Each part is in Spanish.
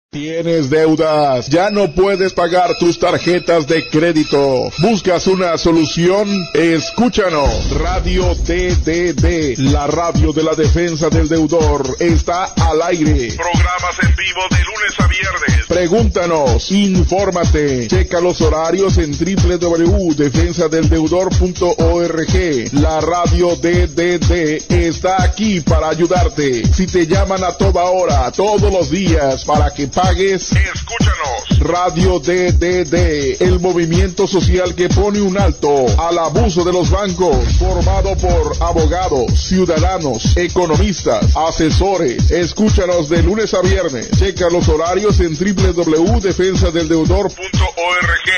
¿Tienes deudas? ¿Ya no puedes pagar tus tarjetas de crédito? ¿Buscas una solución? Escúchanos. Radio DDD, la radio de la defensa del deudor, está al aire. Programas en vivo de lunes a viernes. Pregúntanos, infórmate, checa los horarios en www.defensadeldeudor.org. La radio DDD está aquí para ayudarte. Si te llaman a toda hora, todos los días, para que pagues, escúchanos. Radio DDD, el movimiento social que pone un alto al abuso de los bancos, formado por abogados, ciudadanos, economistas, asesores. Escúchanos de lunes a viernes. Checa los horarios en www.defensadeldeudor.org.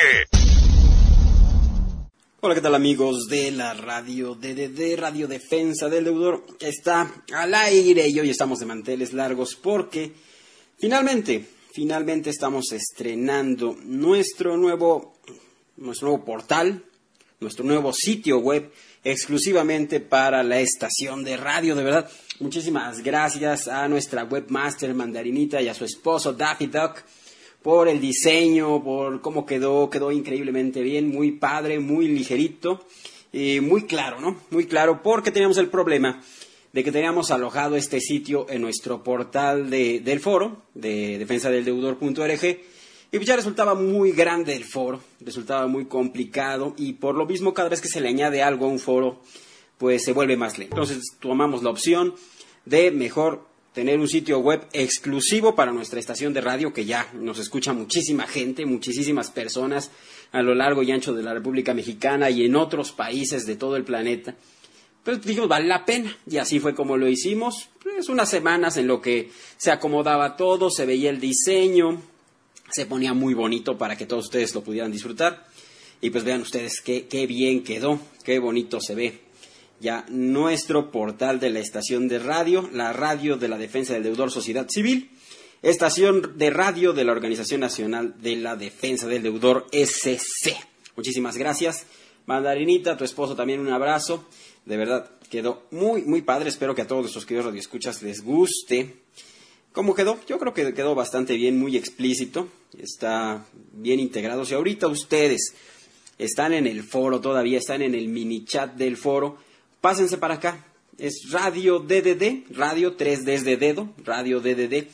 Hola, ¿qué tal amigos de la radio DDD, Radio Defensa del Deudor? Está al aire y hoy estamos de manteles largos porque finalmente estamos estrenando nuestro nuevo portal, nuestro nuevo sitio web exclusivamente para la estación de radio. De verdad, muchísimas gracias a nuestra webmaster Mandarinita y a su esposo Daffy Duck por el diseño, por cómo quedó increíblemente bien, muy padre, muy ligerito y muy claro, ¿no? Muy claro, porque teníamos el problema de que teníamos alojado este sitio en nuestro portal del foro, de defensadeldeudor.org, y pues ya resultaba muy grande el foro, resultaba muy complicado, y por lo mismo cada vez que se le añade algo a un foro, pues se vuelve más lento. Entonces tomamos la opción de mejor tener un sitio web exclusivo para nuestra estación de radio, que ya nos escucha muchísima gente, muchísimas personas a lo largo y ancho de la República Mexicana y en otros países de todo el planeta. Pues dijimos, vale la pena, y así fue como lo hicimos. Pues unas semanas en lo que se acomodaba todo, se veía el diseño, se ponía muy bonito para que todos ustedes lo pudieran disfrutar. Y pues vean ustedes qué bien quedó, qué bonito se ve ya nuestro portal de la estación de radio, la radio de la defensa del deudor Sociedad Civil, estación de radio de la Organización Nacional de la Defensa del Deudor SC. Muchísimas gracias, Mandarinita, tu esposo también un abrazo. De verdad, quedó muy, muy padre. Espero que a todos nuestros queridos radioescuchas les guste. ¿Cómo quedó? Yo creo que quedó bastante bien, muy explícito. Está bien integrado. Si ahorita ustedes están en el foro todavía, están en el mini chat del foro, pásense para acá. Es Radio DDD, Radio 3Ds de dedo, Radio DDD.org.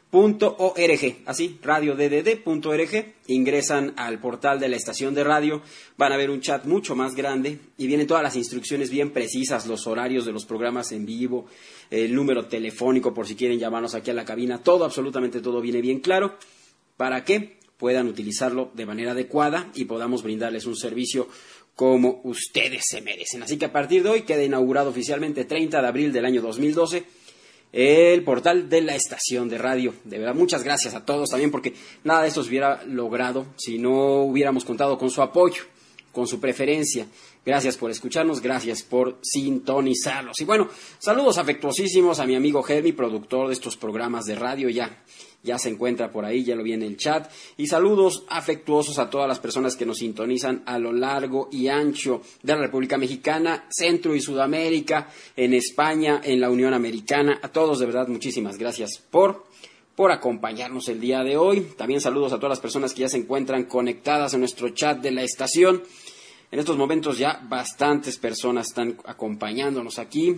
Así, radioddd.org. Ingresan al portal de la estación de radio, van a ver un chat mucho más grande y vienen todas las instrucciones bien precisas, los horarios de los programas en vivo, el número telefónico por si quieren llamarnos aquí a la cabina, todo, absolutamente todo viene bien claro para que puedan utilizarlo de manera adecuada y podamos brindarles un servicio como ustedes se merecen. Así que a partir de hoy queda inaugurado oficialmente 30 de abril del año 2012 el portal de la estación de radio. De verdad, muchas gracias a todos también, porque nada de esto se hubiera logrado si no hubiéramos contado con su apoyo, con su preferencia. Gracias por escucharnos, gracias por sintonizarlos. Y bueno, saludos afectuosísimos a mi amigo Germi, productor de estos programas de radio, ya se encuentra por ahí, ya lo vi en el chat. Y saludos afectuosos a todas las personas que nos sintonizan a lo largo y ancho de la República Mexicana, Centro y Sudamérica, en España, en la Unión Americana. A todos, de verdad, muchísimas gracias por acompañarnos el día de hoy. También saludos a todas las personas que ya se encuentran conectadas en nuestro chat de la estación. En estos momentos ya bastantes personas están acompañándonos aquí.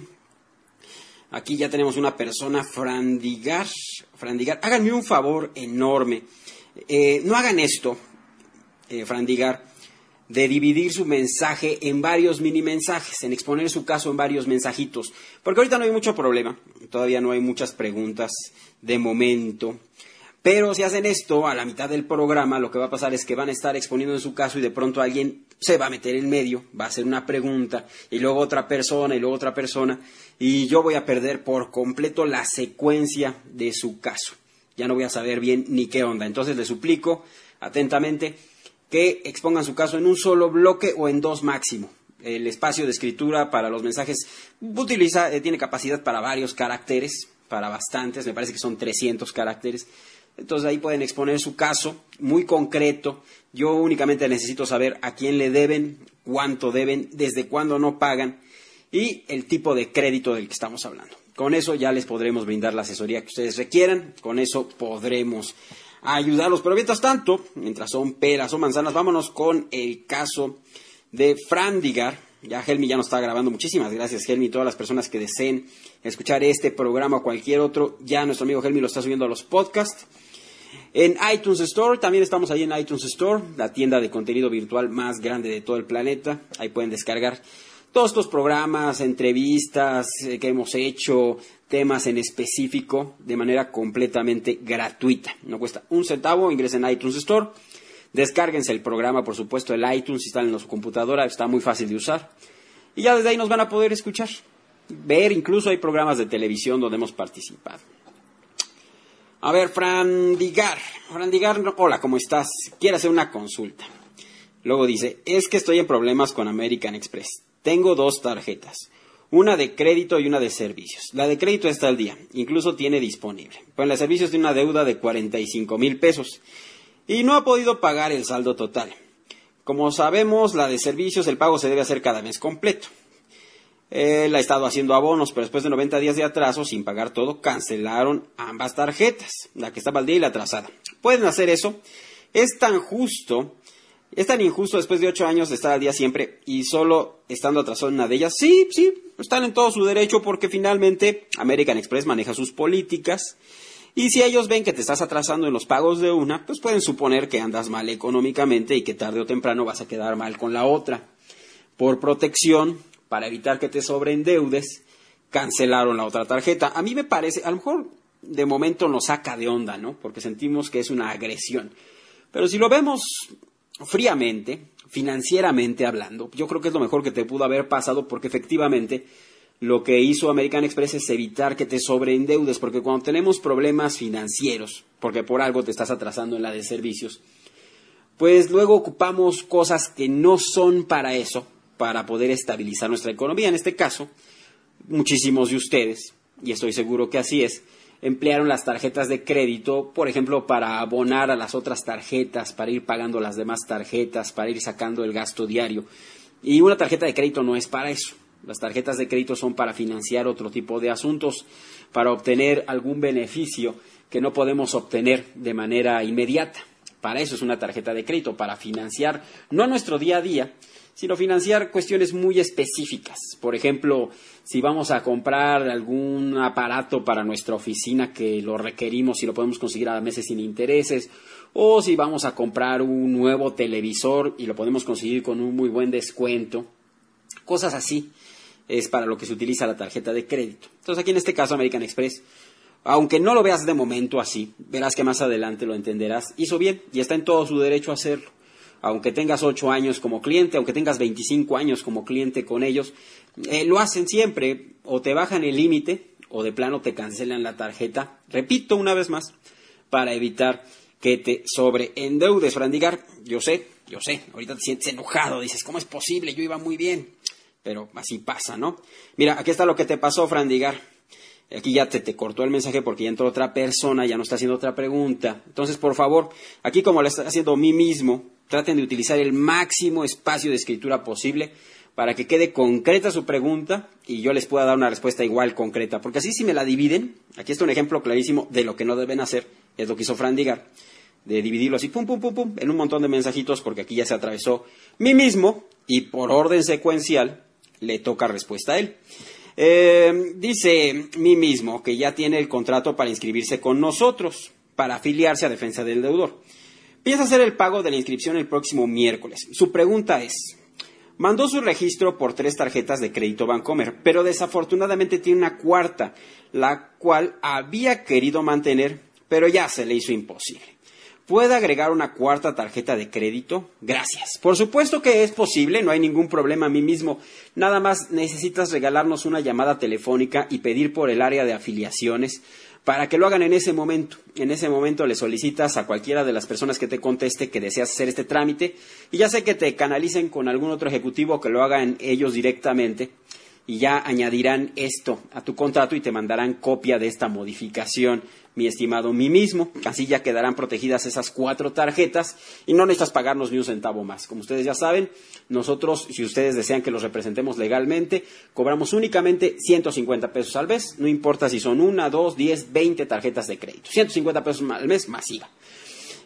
Aquí ya tenemos una persona, Frandigar. Háganme un favor enorme. No hagan esto, Frandigar, de dividir su mensaje en varios mini mensajes, en exponer su caso en varios mensajitos. Porque ahorita no hay mucho problema, todavía no hay muchas preguntas de momento. Pero si hacen esto a la mitad del programa, lo que va a pasar es que van a estar exponiendo en su caso y de pronto alguien se va a meter en medio, va a hacer una pregunta y luego otra persona y luego otra persona y yo voy a perder por completo la secuencia de su caso. Ya no voy a saber bien ni qué onda. Entonces les suplico atentamente que expongan su caso en un solo bloque o en dos máximo. El espacio de escritura para los mensajes tiene capacidad para varios caracteres, para bastantes, me parece que son 300 caracteres. Entonces ahí pueden exponer su caso muy concreto. Yo únicamente necesito saber a quién le deben, cuánto deben, desde cuándo no pagan y el tipo de crédito del que estamos hablando. Con eso ya les podremos brindar la asesoría que ustedes requieran, con eso podremos ayudarlos. Pero mientras tanto, mientras son peras o manzanas, vámonos con el caso de Fran Digar. Ya Helmi ya nos está grabando. Muchísimas gracias, Helmi. Todas las personas que deseen escuchar este programa o cualquier otro, ya nuestro amigo Helmi lo está subiendo a los podcasts. En iTunes Store, también estamos ahí en iTunes Store, la tienda de contenido virtual más grande de todo el planeta. Ahí pueden descargar todos estos programas, entrevistas que hemos hecho, temas en específico, de manera completamente gratuita. No cuesta un centavo, ingresen a iTunes Store, descárguense el programa, por supuesto, el iTunes, si están en su computadora, está muy fácil de usar. Y ya desde ahí nos van a poder escuchar, ver, incluso hay programas de televisión donde hemos participado. A ver, Fran Digar, hola, ¿cómo estás? Quiero hacer una consulta. Luego dice, es que estoy en problemas con American Express. Tengo 2 tarjetas, una de crédito y una de servicios. La de crédito está al día, incluso tiene disponible. Pero en la de servicios tiene una deuda de 45,000 pesos y no ha podido pagar el saldo total. Como sabemos, la de servicios, el pago se debe hacer cada mes completo. Él ha estado haciendo abonos, pero después de 90 días de atraso, sin pagar todo, cancelaron ambas tarjetas, la que estaba al día y la atrasada. ¿Pueden hacer eso? Es tan injusto después de 8 años de estar al día siempre y solo estando atrasado en una de ellas. Sí, están en todo su derecho porque finalmente American Express maneja sus políticas y si ellos ven que te estás atrasando en los pagos de una, pues pueden suponer que andas mal económicamente y que tarde o temprano vas a quedar mal con la otra. Por protección, para evitar que te sobreendeudes, cancelaron la otra tarjeta. A mí me parece, a lo mejor de momento nos saca de onda, ¿no? Porque sentimos que es una agresión. Pero si lo vemos fríamente, financieramente hablando, yo creo que es lo mejor que te pudo haber pasado porque efectivamente lo que hizo American Express es evitar que te sobreendeudes, porque cuando tenemos problemas financieros, porque por algo te estás atrasando en la de servicios, pues luego ocupamos cosas que no son para eso, para poder estabilizar nuestra economía. En este caso, muchísimos de ustedes, y estoy seguro que así es, emplearon las tarjetas de crédito, por ejemplo, para abonar a las otras tarjetas, para ir pagando las demás tarjetas, para ir sacando el gasto diario. Y una tarjeta de crédito no es para eso. Las tarjetas de crédito son para financiar otro tipo de asuntos, para obtener algún beneficio que no podemos obtener de manera inmediata. Para eso es una tarjeta de crédito, para financiar no nuestro día a día, sino financiar cuestiones muy específicas. Por ejemplo, si vamos a comprar algún aparato para nuestra oficina que lo requerimos y lo podemos conseguir a meses sin intereses, o si vamos a comprar un nuevo televisor y lo podemos conseguir con un muy buen descuento. Cosas así es para lo que se utiliza la tarjeta de crédito. Entonces aquí en este caso American Express, aunque no lo veas de momento así, verás que más adelante lo entenderás, hizo bien y está en todo su derecho a hacerlo. Aunque tengas 8 años como cliente, aunque tengas 25 años como cliente con ellos, lo hacen siempre, o te bajan el límite, o de plano te cancelan la tarjeta. Repito una vez más, para evitar que te sobreendeudes. Fran Digar, yo sé, ahorita te sientes enojado, dices, ¿cómo es posible? Yo iba muy bien, pero así pasa, ¿no? Mira, aquí está lo que te pasó, Fran Digar. Aquí ya te cortó el mensaje porque ya entró otra persona, ya no está haciendo otra pregunta. Entonces, por favor, aquí como lo está haciendo mí mismo, traten de utilizar el máximo espacio de escritura posible para que quede concreta su pregunta y yo les pueda dar una respuesta igual concreta. Porque así si me la dividen, aquí está un ejemplo clarísimo de lo que no deben hacer, es lo que hizo Fran Digar, de dividirlo así, pum, en un montón de mensajitos, porque aquí ya se atravesó mí mismo y por orden secuencial le toca respuesta a él. Dice mí mismo que ya tiene el contrato para inscribirse con nosotros, para afiliarse a Defensa del Deudor. Piensa hacer el pago de la inscripción el próximo miércoles. Su pregunta es, mandó su registro por 3 tarjetas de crédito Bancomer, pero desafortunadamente tiene una cuarta, la cual había querido mantener, pero ya se le hizo imposible. ¿Puede agregar una cuarta tarjeta de crédito? Gracias. Por supuesto que es posible, no hay ningún problema a mí mismo. Nada más necesitas regalarnos una llamada telefónica y pedir por el área de afiliaciones para que lo hagan en ese momento. En ese momento le solicitas a cualquiera de las personas que te conteste que deseas hacer este trámite y ya sé que te canalicen con algún otro ejecutivo que lo hagan ellos directamente y ya añadirán esto a tu contrato y te mandarán copia de esta modificación, mi estimado mí mismo. Así ya quedarán protegidas esas 4 tarjetas y no necesitas pagarnos ni un centavo más. Como ustedes ya saben, nosotros, si ustedes desean que los representemos legalmente, cobramos únicamente 150 pesos al mes, no importa si son 1, 2, 10, 20 tarjetas de crédito. 150 pesos al mes más IVA.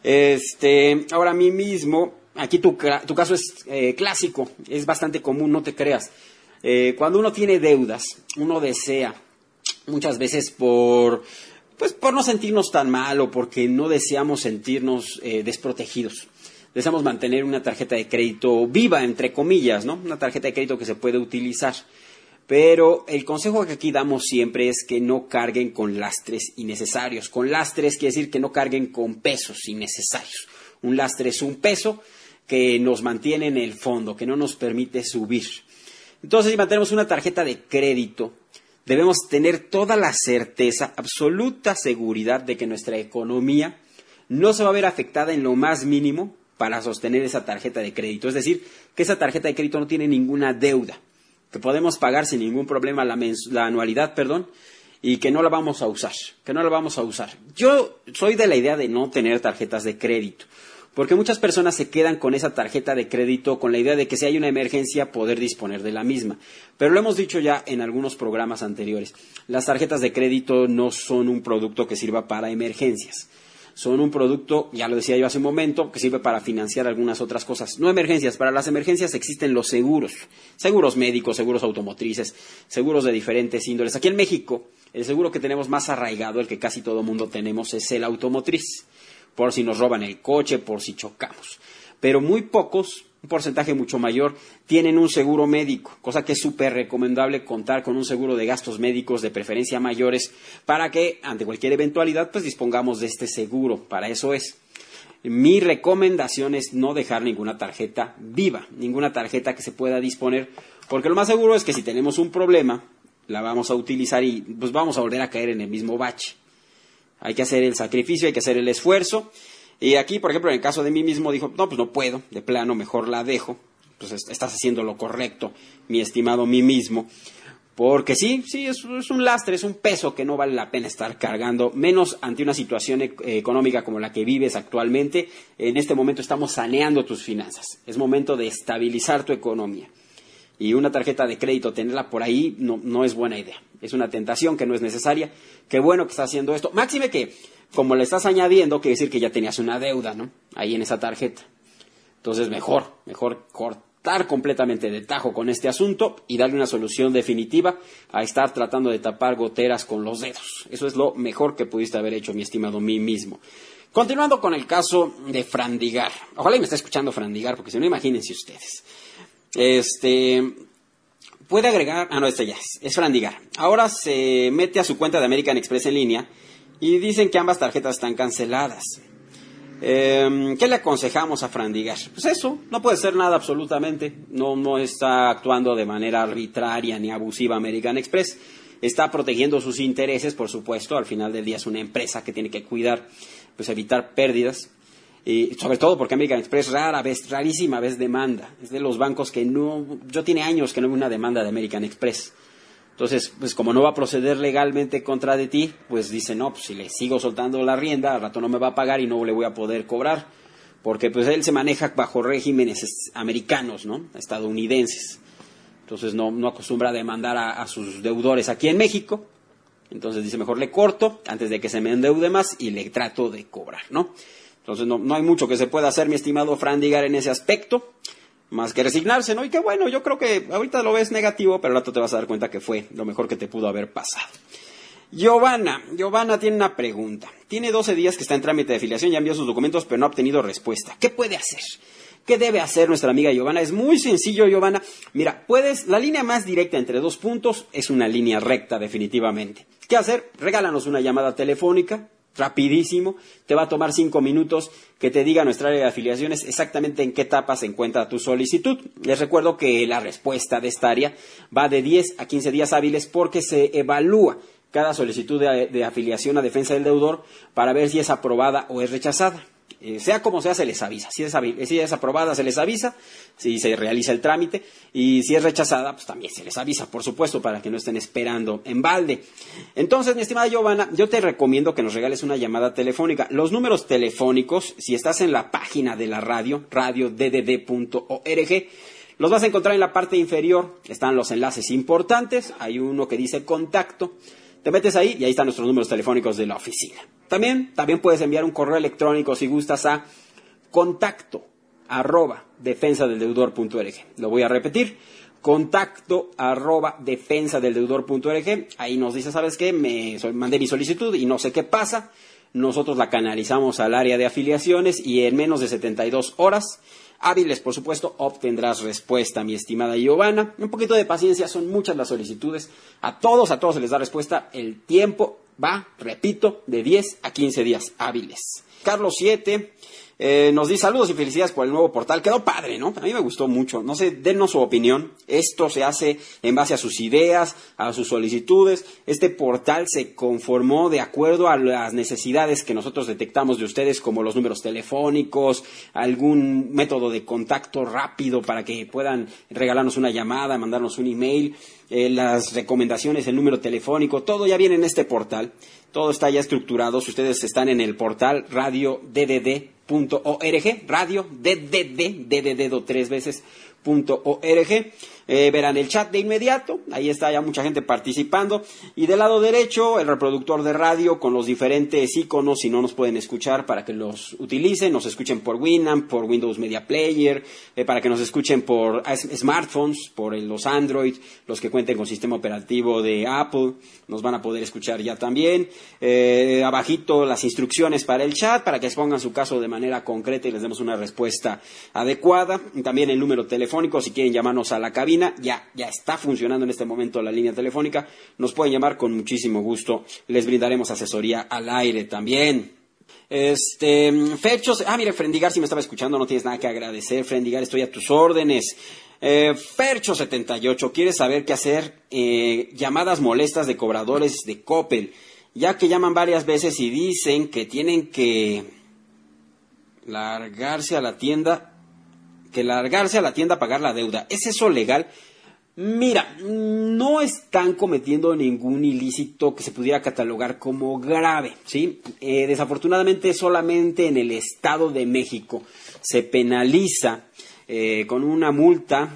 Ahora a mí mismo, aquí tu caso es clásico, es bastante común, no te creas. Cuando uno tiene deudas, uno desea, muchas veces por no sentirnos tan mal o porque no deseamos sentirnos desprotegidos. Deseamos mantener una tarjeta de crédito viva, entre comillas, ¿no? Una tarjeta de crédito que se puede utilizar. Pero el consejo que aquí damos siempre es que no carguen con lastres innecesarios. Con lastres quiere decir que no carguen con pesos innecesarios. Un lastre es un peso que nos mantiene en el fondo, que no nos permite subir. Entonces, si mantenemos una tarjeta de crédito, debemos tener toda la certeza, absoluta seguridad de que nuestra economía no se va a ver afectada en lo más mínimo para sostener esa tarjeta de crédito. Es decir, que esa tarjeta de crédito no tiene ninguna deuda, que podemos pagar sin ningún problema la anualidad, y que no la vamos a usar, Yo soy de la idea de no tener tarjetas de crédito, porque muchas personas se quedan con esa tarjeta de crédito con la idea de que si hay una emergencia poder disponer de la misma. Pero lo hemos dicho ya en algunos programas anteriores, las tarjetas de crédito no son un producto que sirva para emergencias. Son un producto, ya lo decía yo hace un momento, que sirve para financiar algunas otras cosas. No emergencias, para las emergencias existen los seguros. Seguros médicos, seguros automotrices, seguros de diferentes índoles. Aquí en México, el seguro que tenemos más arraigado, el que casi todo mundo tenemos, es el automotriz. Por si nos roban el coche, por si chocamos. Pero muy pocos, un porcentaje mucho mayor, tienen un seguro médico, cosa que es súper recomendable contar con un seguro de gastos médicos de preferencia mayores para que ante cualquier eventualidad pues dispongamos de este seguro. Para eso es. Mi recomendación es no dejar ninguna tarjeta viva, ninguna tarjeta que se pueda disponer, porque lo más seguro es que si tenemos un problema, la vamos a utilizar y pues vamos a volver a caer en el mismo bache. Hay que hacer el sacrificio, hay que hacer el esfuerzo. Y aquí, por ejemplo, en el caso de mí mismo, dijo, no, pues no puedo, de plano, mejor la dejo. Pues estás haciendo lo correcto, mi estimado mí mismo. Porque sí, es un lastre, es un peso que no vale la pena estar cargando, menos ante una situación económica como la que vives actualmente. En este momento estamos saneando tus finanzas. Es momento de estabilizar tu economía. Y una tarjeta de crédito, tenerla por ahí, no es buena idea. Es una tentación que no es necesaria. Qué bueno que estás haciendo esto. Máxime que, como le estás añadiendo, quiere decir que ya tenías una deuda, ¿no? Ahí en esa tarjeta. Entonces, mejor cortar completamente de tajo con este asunto y darle una solución definitiva a estar tratando de tapar goteras con los dedos. Eso es lo mejor que pudiste haber hecho, mi estimado mí mismo. Continuando con el caso de Frandigar. Ojalá y me esté escuchando Frandigar, porque si no, imagínense ustedes. Puede agregar, ya es Frandigar. Ahora se mete a su cuenta de American Express en línea y dicen que ambas tarjetas están canceladas. ¿Qué le aconsejamos a Frandigar? Pues eso, no puede ser nada absolutamente. No está actuando de manera arbitraria ni abusiva American Express. Está protegiendo sus intereses, por supuesto. Al final del día es una empresa que tiene que cuidar, pues evitar pérdidas. Y sobre todo porque American Express rarísima vez demanda. Es de los bancos que yo tiene años que no veo una demanda de American Express. Entonces, pues como no va a proceder legalmente contra de ti, pues dice, no, pues si le sigo soltando la rienda, al rato no me va a pagar y no le voy a poder cobrar. Porque pues él se maneja bajo regímenes americanos, ¿no? Estadounidenses. Entonces no acostumbra a demandar a sus deudores aquí en México. Entonces dice, mejor le corto antes de que se me endeude más y le trato de cobrar, ¿no? Entonces no hay mucho que se pueda hacer, mi estimado Frandigar, en ese aspecto, más que resignarse, ¿no? Y que bueno, yo creo que ahorita lo ves negativo, pero al rato te vas a dar cuenta que fue lo mejor que te pudo haber pasado. Giovanna tiene una pregunta. Tiene 12 días que está en trámite de afiliación, ya envió sus documentos, pero no ha obtenido respuesta. ¿Qué puede hacer? ¿Qué debe hacer nuestra amiga Giovanna? Es muy sencillo, Giovanna. Mira, la línea más directa entre dos puntos es una línea recta, definitivamente. ¿Qué hacer? Regálanos una llamada telefónica. Rapidísimo, te va a tomar 5 minutos que te diga nuestra área de afiliaciones exactamente en qué etapa se encuentra tu solicitud. Les recuerdo que la respuesta de esta área va de 10 a 15 días hábiles porque se evalúa cada solicitud de afiliación a defensa del deudor para ver si es aprobada o es rechazada. Sea como sea, se les avisa. Si es aprobada, se les avisa, si se realiza el trámite, y si es rechazada, pues también se les avisa, por supuesto, para que no estén esperando en balde. Entonces, mi estimada Giovanna, yo te recomiendo que nos regales una llamada telefónica. Los números telefónicos, si estás en la página de la radio, radioddd.org, los vas a encontrar en la parte inferior. Están los enlaces importantes, hay uno que dice contacto. Te metes ahí y ahí están nuestros números telefónicos de la oficina. También puedes enviar un correo electrónico si gustas a contacto@defensadeldeudor.org. Lo voy a repetir, contacto@defensadeldeudor.org. Ahí nos dice, ¿sabes qué? Mandé mi solicitud y no sé qué pasa. Nosotros la canalizamos al área de afiliaciones y en menos de 72 horas hábiles, por supuesto, obtendrás respuesta, mi estimada Giovanna. Un poquito de paciencia, son muchas las solicitudes. A todos se les da respuesta. El tiempo va, repito, de 10 a 15 días hábiles. Carlos 7 nos dice saludos y felicidades por el nuevo portal. Quedó padre, ¿no? A mí me gustó mucho. No sé, denos su opinión. Esto se hace en base a sus ideas, a sus solicitudes. Este portal se conformó de acuerdo a las necesidades que nosotros detectamos de ustedes, como los números telefónicos, algún método de contacto rápido para que puedan regalarnos una llamada, mandarnos un email, las recomendaciones, el número telefónico, todo ya viene en este portal. Todo está ya estructurado. Si ustedes están en el portal radioddd.org, radio DDD 3 veces .org, verán el chat de inmediato, ahí está ya mucha gente participando, y del lado derecho el reproductor de radio con los diferentes iconos, si no nos pueden escuchar, para que los utilicen, nos escuchen por Winamp, por Windows Media Player, para que nos escuchen por smartphones, por los Android, los que cuenten con sistema operativo de Apple, nos van a poder escuchar ya también. Abajito las instrucciones para el chat, para que expongan su caso de manera concreta y les demos una respuesta adecuada. Y también el número telefónico, si quieren llamarnos a la cabina, ya está funcionando en este momento la línea telefónica, nos pueden llamar con muchísimo gusto, les brindaremos asesoría al aire también. Ferchos, mire, Frendigar, si me estaba escuchando, no tienes nada que agradecer, Frendigar, estoy a tus órdenes. Fercho 78, quiere saber qué hacer, llamadas molestas de cobradores de Coppel, ya que llaman varias veces y dicen que tienen que largarse a la tienda a pagar la deuda. ¿Es eso legal? Mira, no están cometiendo ningún ilícito que se pudiera catalogar como grave, ¿sí? Desafortunadamente solamente en el Estado de México se penaliza con una multa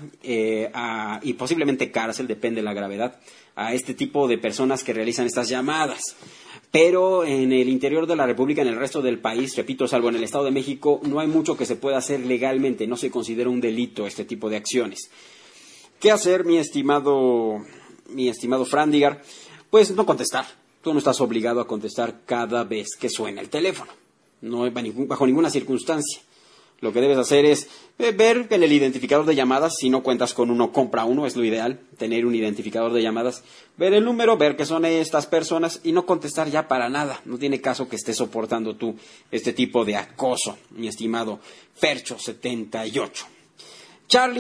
y posiblemente cárcel, depende de la gravedad, a este tipo de personas que realizan estas llamadas. Pero en el interior de la República, en el resto del país, repito, salvo en el Estado de México, no hay mucho que se pueda hacer legalmente, no se considera un delito este tipo de acciones. ¿Qué hacer, mi estimado Frandigar? Pues no contestar. Tú no estás obligado a contestar cada vez que suena el teléfono, no bajo ninguna circunstancia. Lo que debes hacer es ver en el identificador de llamadas, si no cuentas con uno, compra uno, es lo ideal, tener un identificador de llamadas, ver el número, ver que son estas personas y no contestar ya para nada. No tiene caso que estés soportando tú este tipo de acoso, mi estimado Fercho 78. Charlie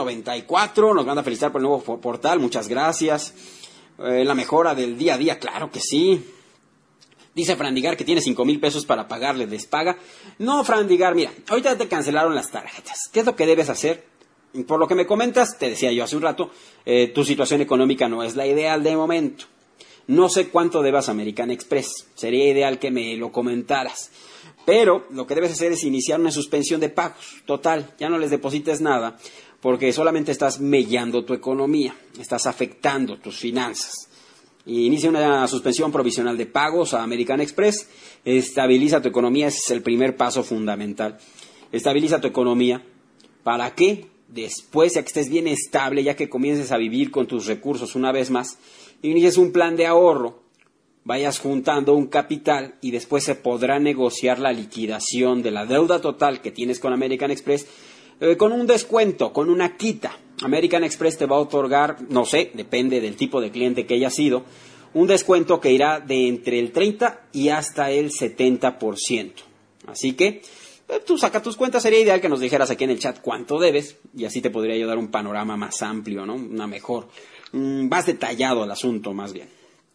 1294 nos manda a felicitar por el nuevo portal, muchas gracias. La mejora del día a día, claro que sí. Dice Frandigar que tiene 5,000 pesos para pagarle despaga. No, Frandigar, mira, ahorita te cancelaron las tarjetas. ¿Qué es lo que debes hacer? Por lo que me comentas, te decía yo hace un rato, tu situación económica no es la ideal de momento. No sé cuánto debas a American Express. Sería ideal que me lo comentaras. Pero lo que debes hacer es iniciar una suspensión de pagos. Total, ya no les deposites nada, porque solamente estás mellando tu economía, estás afectando tus finanzas. Inicia una suspensión provisional de pagos a American Express, estabiliza tu economía, ese es el primer paso fundamental. Estabiliza tu economía, ¿para qué? Después, ya que estés bien estable, ya que comiences a vivir con tus recursos una vez más, inicies un plan de ahorro, vayas juntando un capital y después se podrá negociar la liquidación de la deuda total que tienes con American Express con un descuento, con una quita. American Express te va a otorgar, no sé, depende del tipo de cliente que haya sido, un descuento que irá de entre el 30 y hasta el 70%. Así que tú saca tus cuentas, sería ideal que nos dijeras aquí en el chat cuánto debes y así te podría yo dar un panorama más amplio, ¿no? Una mejor, más detallado el asunto más bien.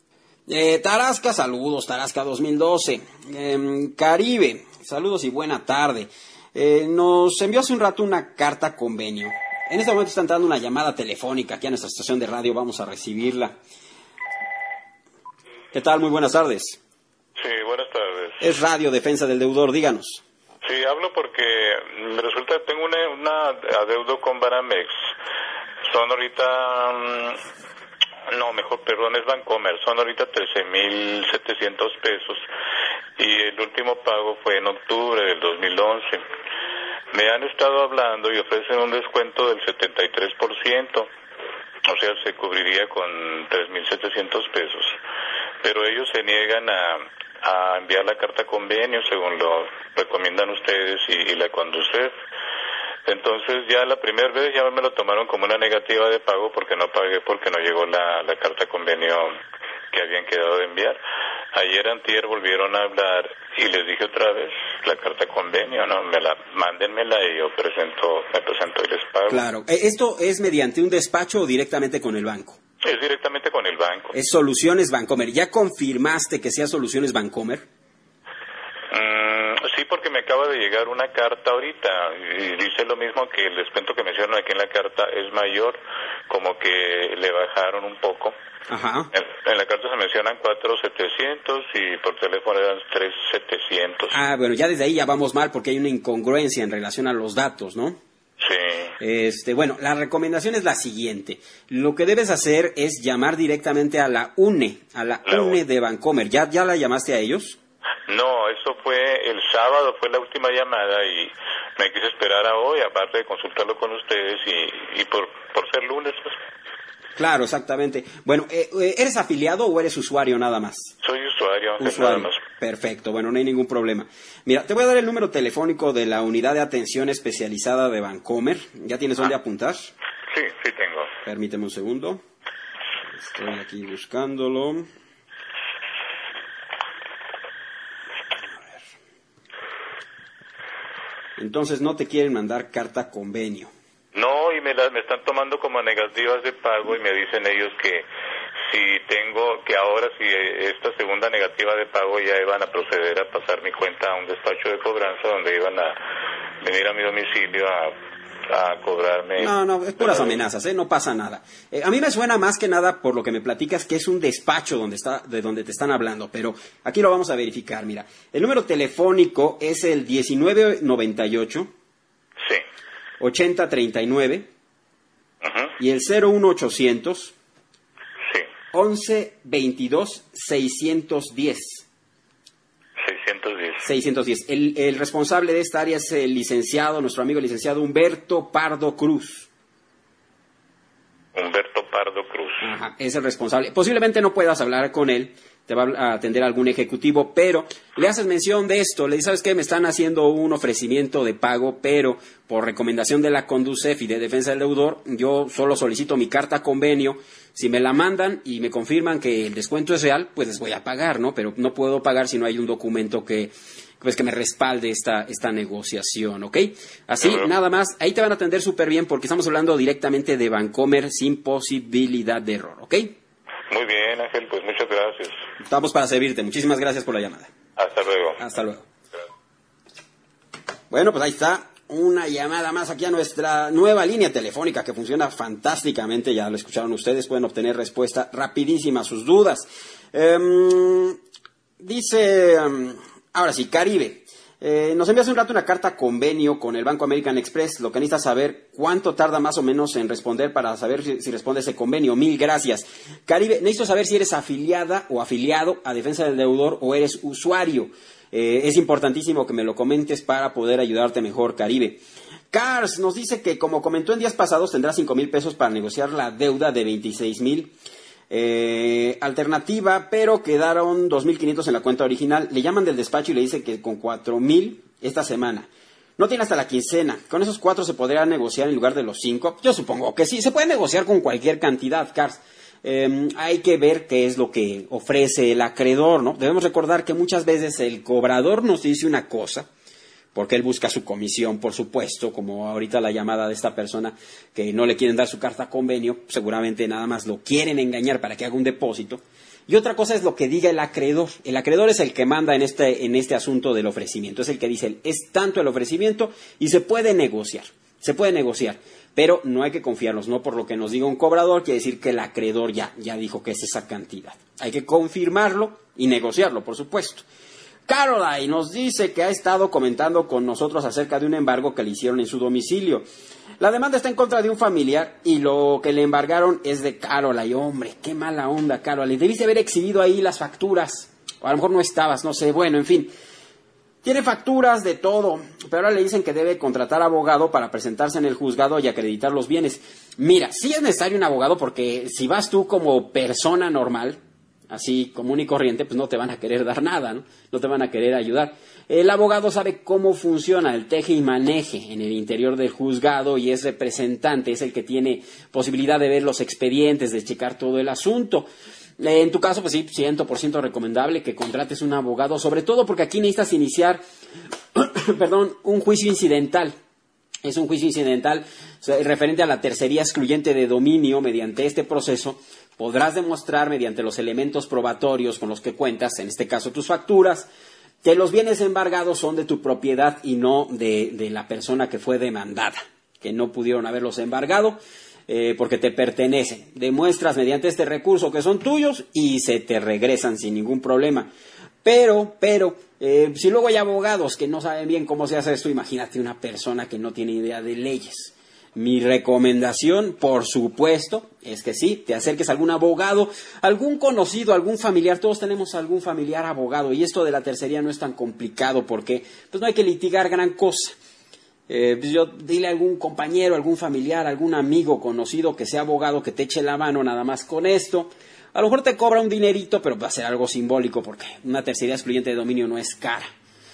Tarasca, saludos, Tarasca 2012. Caribe, saludos y buena tarde. Nos envió hace un rato una carta convenio. En este momento está entrando una llamada telefónica aquí a nuestra estación de radio, vamos a recibirla. ¿Qué tal? Muy buenas tardes. Sí, buenas tardes. Es Radio Defensa del Deudor, díganos. Sí, hablo porque me resulta que tengo una adeudo con Banamex. Son ahorita No, mejor, perdón, es Bancomer. Son ahorita 13,700 pesos. Y el último pago fue en octubre del 2011. Me han estado hablando y ofrecen un descuento del 73%. O sea, se cubriría con 3,700 pesos. Pero ellos se niegan a enviar la carta convenio, según lo recomiendan ustedes y la Conducef. Entonces ya la primera vez ya me lo tomaron como una negativa de pago porque no pagué, porque no llegó la carta convenio que habían quedado de enviar. Ayer antier volvieron a hablar y les dije otra vez la carta convenio, no, mándenmela y yo me presento y les pago. Claro, ¿esto es mediante un despacho o directamente con el banco? Es directamente con el banco. Es Soluciones Bancomer. ¿Ya confirmaste que sea Soluciones Bancomer? Sí, porque me acaba de llegar una carta ahorita y dice lo mismo que el descuento que mencionan aquí en la carta es mayor, como que le bajaron un poco. Ajá. En la carta se mencionan 4,700 y por teléfono eran 3,700. Ah, bueno, ya desde ahí ya vamos mal porque hay una incongruencia en relación a los datos, ¿no? Sí. Bueno, la recomendación es la siguiente. Lo que debes hacer es llamar directamente a la UNE de Bancomer. ¿Ya la llamaste a ellos? No, eso fue el sábado, fue la última llamada y me quise esperar a hoy, aparte de consultarlo con ustedes y por ser lunes, pues. Claro, exactamente. Bueno, ¿eres afiliado o eres usuario nada más? Soy usuario. Usuario, nada más. Perfecto, bueno, no hay ningún problema. Mira, te voy a dar el número telefónico de la unidad de atención especializada de Bancomer. ¿Ya tienes dónde apuntar? Sí tengo. Permíteme un segundo. Estoy aquí buscándolo. Entonces no te quieren mandar carta convenio. No, y me están tomando como negativas de pago y me dicen ellos que ahora si esta segunda negativa de pago ya iban a proceder a pasar mi cuenta a un despacho de cobranza donde iban a venir a mi domicilio a cobrarme. No, es puras amenazas, no pasa nada. A mí me suena más que nada por lo que me platicas que es un despacho de donde te están hablando, pero aquí lo vamos a verificar, mira. El número telefónico es el 1998 Sí. 8039 Uh-huh. y el 01800 Sí. 11 22 610. 610. El responsable de esta área es nuestro amigo licenciado Humberto Pardo Cruz. Humberto Pardo Cruz. Ajá, es el responsable. Posiblemente no puedas hablar con él, te va a atender algún ejecutivo, pero le haces mención de esto, le dices, ¿sabes qué? Me están haciendo un ofrecimiento de pago, pero por recomendación de la Conducef y de Defensa del Deudor, yo solo solicito mi carta convenio. Si me la mandan y me confirman que el descuento es real, pues les voy a pagar, ¿no? Pero no puedo pagar si no hay un documento que me respalde esta negociación, ¿ok? Así, nada más, ahí te van a atender súper bien porque estamos hablando directamente de Bancomer sin posibilidad de error, ¿ok? Muy bien, Ángel, pues muchas gracias. Estamos para servirte. Muchísimas gracias por la llamada. Hasta luego. Hasta luego. Bueno, pues ahí está. Una llamada más aquí a nuestra nueva línea telefónica que funciona fantásticamente. Ya lo escucharon ustedes. Pueden obtener respuesta rapidísima a sus dudas. Dice, ahora sí, Caribe. Nos envió hace un rato una carta convenio con el Banco American Express. Lo que necesita saber cuánto tarda más o menos en responder para saber si responde ese convenio. Mil gracias. Caribe, necesito saber si eres afiliada o afiliado a Defensa del Deudor o eres usuario. Es importantísimo que me lo comentes para poder ayudarte mejor, Caribe. Cars nos dice que, como comentó en días pasados, tendrá 5,000 pesos para negociar la deuda de 26,000. Alternativa, pero quedaron 2,500 en la cuenta original. Le llaman del despacho y le dicen que con 4,000 esta semana. No tiene hasta la quincena. Con esos 4 se podría negociar en lugar de los 5. Yo supongo que sí. Se puede negociar con cualquier cantidad, Cars. Hay que ver qué es lo que ofrece el acreedor, ¿no? Debemos recordar que muchas veces el cobrador nos dice una cosa, porque él busca su comisión, por supuesto, como ahorita la llamada de esta persona que no le quieren dar su carta convenio, seguramente nada más lo quieren engañar para que haga un depósito. Y otra cosa es lo que diga el acreedor. El acreedor es el que manda en este asunto del ofrecimiento, es el que dice, es tanto el ofrecimiento y se puede negociar. Pero no hay que confiarnos, no por lo que nos diga un cobrador, quiere decir que el acreedor ya dijo que es esa cantidad. Hay que confirmarlo y negociarlo, por supuesto. Caroline nos dice que ha estado comentando con nosotros acerca de un embargo que le hicieron en su domicilio. La demanda está en contra de un familiar y lo que le embargaron es de Caroline. Hombre, qué mala onda, Caroline. Debiste haber exhibido ahí las facturas. O a lo mejor no estabas, no sé. Bueno, en fin. Tiene facturas de todo, pero ahora le dicen que debe contratar abogado para presentarse en el juzgado y acreditar los bienes. Mira, sí es necesario un abogado porque si vas tú como persona normal, así común y corriente, pues no te van a querer dar nada, ¿no? No te van a querer ayudar. El abogado sabe cómo funciona el teje y maneje en el interior del juzgado y es representante, es el que tiene posibilidad de ver los expedientes, de checar todo el asunto. En tu caso, pues sí, 100% recomendable que contrates un abogado, sobre todo porque aquí necesitas iniciar, un juicio incidental. Es un juicio incidental referente a la tercería excluyente de dominio. Mediante este proceso podrás demostrar mediante los elementos probatorios con los que cuentas, en este caso tus facturas, que los bienes embargados son de tu propiedad y no de la persona que fue demandada, que no pudieron haberlos embargado. Porque te pertenecen. Demuestras mediante este recurso que son tuyos y se te regresan sin ningún problema. Pero, si luego hay abogados que no saben bien cómo se hace esto, imagínate una persona que no tiene idea de leyes. Mi recomendación, por supuesto, es que sí, te acerques a algún abogado, algún conocido, algún familiar. Todos tenemos algún familiar abogado y esto de la tercería no es tan complicado porque pues no hay que litigar gran cosa. Dile a algún compañero, algún familiar, algún amigo conocido que sea abogado que te eche la mano nada más con esto. A lo mejor te cobra un dinerito, pero va a ser algo simbólico porque una tercería excluyente de dominio no es cara.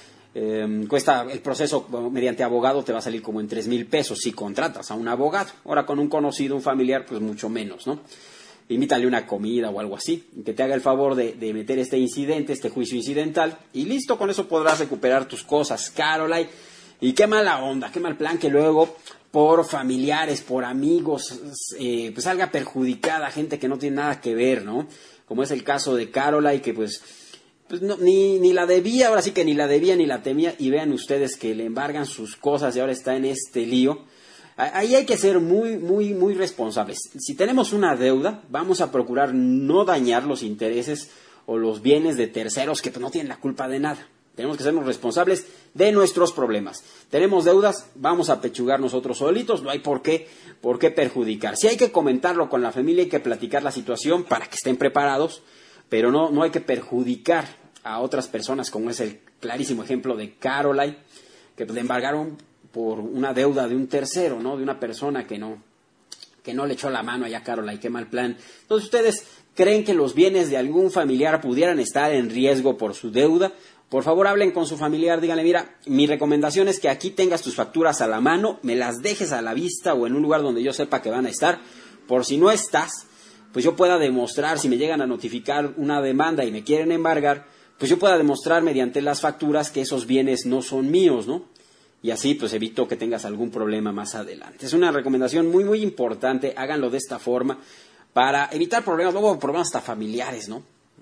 Cuesta el proceso mediante abogado, te va a salir como en 3,000 pesos si contratas a un abogado. Ahora con un conocido, un familiar, pues mucho menos, ¿no? Invítale una comida o algo así, que te haga el favor de meter este incidente, este juicio incidental, y listo, con eso podrás recuperar tus cosas, Caroline. Y qué mala onda, qué mal plan que luego por familiares, por amigos, pues salga perjudicada gente que no tiene nada que ver, ¿no? Como es el caso de Caroline, que pues no, ni la debía, ahora sí que ni la debía ni la temía, y vean ustedes que le embargan sus cosas y ahora está en este lío. Ahí hay que ser muy responsables. Si tenemos una deuda, vamos a procurar no dañar los intereses o los bienes de terceros que pues no tienen la culpa de nada. Tenemos que sernos responsables de nuestros problemas. Tenemos deudas, vamos a pechugar nosotros solitos, no hay por qué perjudicar. Sí hay que comentarlo con la familia, hay que platicar la situación para que estén preparados, pero no hay que perjudicar a otras personas, como es el clarísimo ejemplo de Caroline, que le embargaron por una deuda de un tercero, ¿no? De una persona que no le echó la mano allá a Caroline, qué mal plan. Entonces, ¿ustedes creen que los bienes de algún familiar pudieran estar en riesgo por su deuda? Por favor, hablen con su familiar, díganle, mira, mi recomendación es que aquí tengas tus facturas a la mano, me las dejes a la vista o en un lugar donde yo sepa que van a estar, por si no estás, pues yo pueda demostrar, si me llegan a notificar una demanda y me quieren embargar, pues yo pueda demostrar mediante las facturas que esos bienes no son míos, ¿no? Y así pues evito que tengas algún problema más adelante. Es una recomendación muy importante, háganlo de esta forma para evitar problemas, luego problemas hasta familiares, ¿no?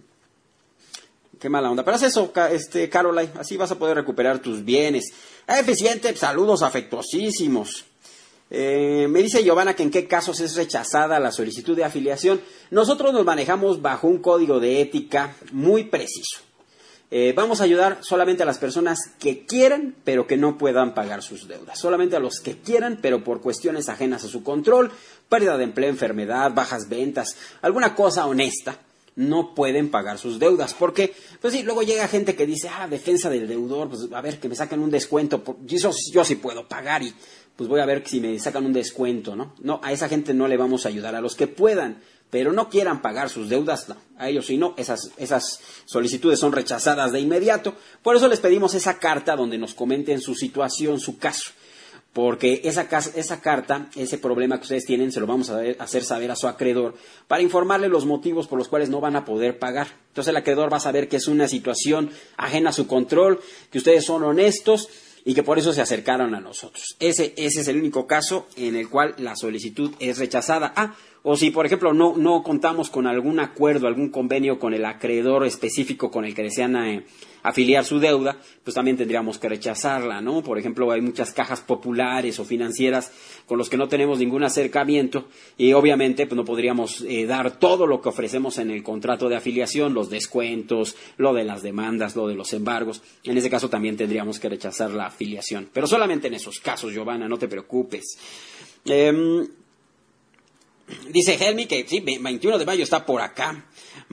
Qué mala onda. Pero haz eso, Caroline, así vas a poder recuperar tus bienes. Eficiente, saludos afectuosísimos. Me dice Giovanna que en qué casos es rechazada la solicitud de afiliación. Nosotros nos manejamos bajo un código de ética muy preciso. Vamos a ayudar solamente a las personas que quieran, pero que no puedan pagar sus deudas. Solamente a los que quieran, pero por cuestiones ajenas a su control, pérdida de empleo, enfermedad, bajas ventas, alguna cosa honesta, no pueden pagar sus deudas. Porque, pues sí, luego llega gente que dice, defensa del deudor, pues a ver, que me saquen un descuento. Yo sí puedo pagar y pues voy a ver si me sacan un descuento, ¿no? No, a esa gente no le vamos a ayudar. A los que puedan, pero no quieran pagar sus deudas, no. A ellos sí no, esas solicitudes son rechazadas de inmediato. Por eso les pedimos esa carta donde nos comenten su situación, su caso. Porque esa carta, ese problema que ustedes tienen, se lo vamos a hacer saber a su acreedor para informarle los motivos por los cuales no van a poder pagar. Entonces el acreedor va a saber que es una situación ajena a su control, que ustedes son honestos y que por eso se acercaron a nosotros. Ese es el único caso en el cual la solicitud es rechazada. O si, por ejemplo, no contamos con algún acuerdo, algún convenio con el acreedor específico con el que desean afiliar su deuda, pues también tendríamos que rechazarla, ¿no? Por ejemplo, hay muchas cajas populares o financieras con los que no tenemos ningún acercamiento y obviamente pues no podríamos dar todo lo que ofrecemos en el contrato de afiliación, los descuentos, lo de las demandas, lo de los embargos. En ese caso también tendríamos que rechazar la afiliación. Pero solamente en esos casos, Giovanna, no te preocupes. Dice Helmi que sí, 21 de mayo está por acá.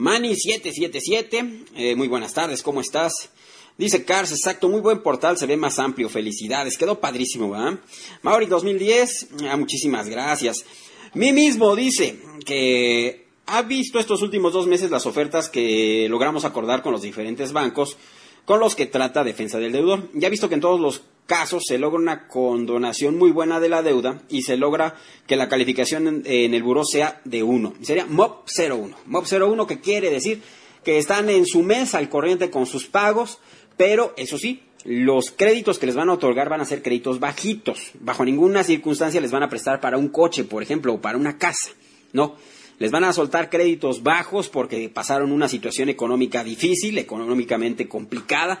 Mani777, muy buenas tardes, ¿cómo estás? Dice Cars, exacto, muy buen portal, se ve más amplio, felicidades, quedó padrísimo, ¿verdad? Mauri 2010, muchísimas gracias. Mí mismo dice que ha visto estos últimos 2 meses las ofertas que logramos acordar con los diferentes bancos con los que trata defensa del deudor. Ya ha visto que en todos los casos se logra una condonación muy buena de la deuda y se logra que la calificación en el buró sea de 1. Sería MOP 01. MOP 01, que quiere decir que están en su mes al corriente con sus pagos, pero eso sí, los créditos que les van a otorgar van a ser créditos bajitos. Bajo ninguna circunstancia les van a prestar para un coche, por ejemplo, o para una casa. No, les van a soltar créditos bajos porque pasaron una situación económica difícil, económicamente complicada,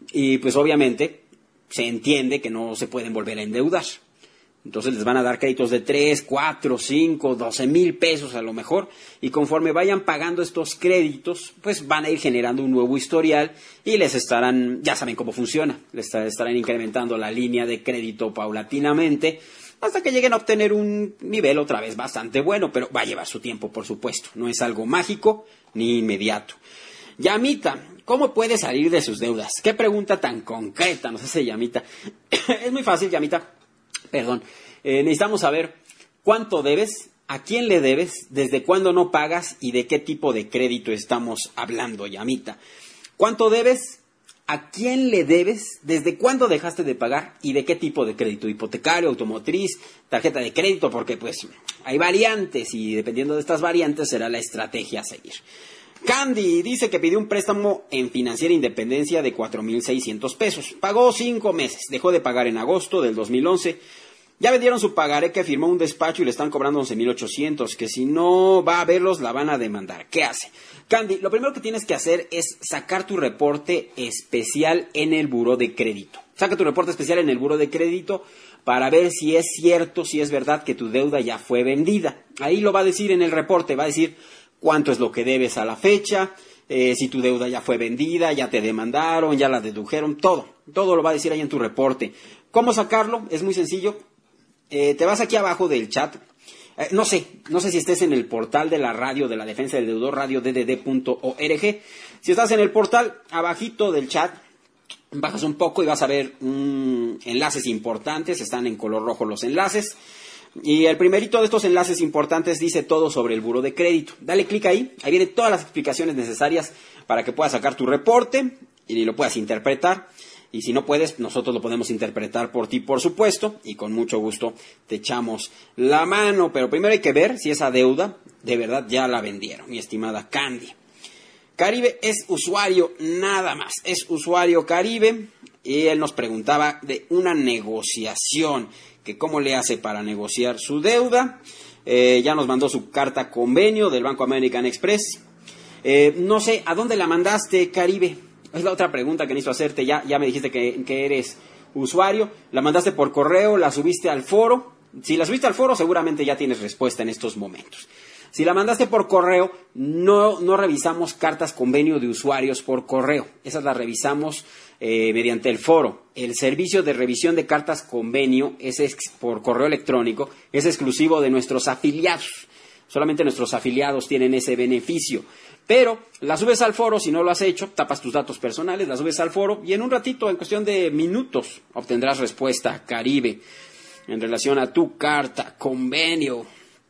y pues obviamente se entiende que no se pueden volver a endeudar. Entonces les van a dar créditos de 3, 4, 5, 12 mil pesos a lo mejor, y conforme vayan pagando estos créditos, pues van a ir generando un nuevo historial y les estarán, ya saben cómo funciona, les estarán incrementando la línea de crédito paulatinamente hasta que lleguen a obtener un nivel otra vez bastante bueno, pero va a llevar su tiempo, por supuesto, no es algo mágico ni inmediato. Yamita, ¿cómo puede salir de sus deudas? ¿Qué pregunta tan concreta nos hace Yamita? Es muy fácil, Yamita. Perdón. Necesitamos saber cuánto debes, a quién le debes, desde cuándo no pagas y de qué tipo de crédito estamos hablando, Yamita. ¿Cuánto debes? ¿A quién le debes? ¿Desde cuándo dejaste de pagar? ¿Y de qué tipo de crédito? ¿Hipotecario, automotriz, tarjeta de crédito? Porque pues hay variantes y dependiendo de estas variantes será la estrategia a seguir. Candy dice que pidió un préstamo en Financiera Independencia de 4,600 pesos. Pagó 5 meses. Dejó de pagar en agosto del 2011. Ya vendieron su pagaré que firmó un despacho y le están cobrando 11,800. Que si no va a verlos la van a demandar. ¿Qué hace? Candy, lo primero que tienes que hacer es sacar tu reporte especial en el buró de crédito. Saca tu reporte especial en el buró de crédito para ver si es cierto, si es verdad que tu deuda ya fue vendida. Ahí lo va a decir en el reporte, va a decir cuánto es lo que debes a la fecha, si tu deuda ya fue vendida, ya te demandaron, ya la dedujeron, todo lo va a decir ahí en tu reporte. ¿Cómo sacarlo? Es muy sencillo. Te vas aquí abajo del chat. No sé si estés en el portal de la radio de la defensa del deudor, radioddd.org. Si estás en el portal, abajito del chat, bajas un poco y vas a ver enlaces importantes, están en color rojo los enlaces. Y el primerito de estos enlaces importantes dice todo sobre el buró de crédito. Dale clic ahí vienen todas las explicaciones necesarias para que puedas sacar tu reporte y lo puedas interpretar. Y si no puedes, nosotros lo podemos interpretar por ti, por supuesto, y con mucho gusto te echamos la mano. Pero primero hay que ver si esa deuda de verdad ya la vendieron, mi estimada Candy. Caribe es usuario nada más, es usuario Caribe, y él nos preguntaba de una negociación, que cómo le hace para negociar su deuda. Ya nos mandó su carta convenio del Banco American Express. No sé, ¿a dónde la mandaste, Caribe? Es la otra pregunta que necesito hacerte. Ya me dijiste que eres usuario. ¿La mandaste por correo? ¿La subiste al foro? Si la subiste al foro, seguramente ya tienes respuesta en estos momentos. Si la mandaste por correo, no revisamos cartas convenio de usuarios por correo. Esas las revisamos mediante el foro. El servicio de revisión de cartas convenio por correo electrónico es exclusivo de nuestros afiliados. Solamente nuestros afiliados tienen ese beneficio. Pero la subes al foro, si no lo has hecho, tapas tus datos personales, la subes al foro y en un ratito, en cuestión de minutos, obtendrás respuesta, Caribe, en relación a tu carta convenio.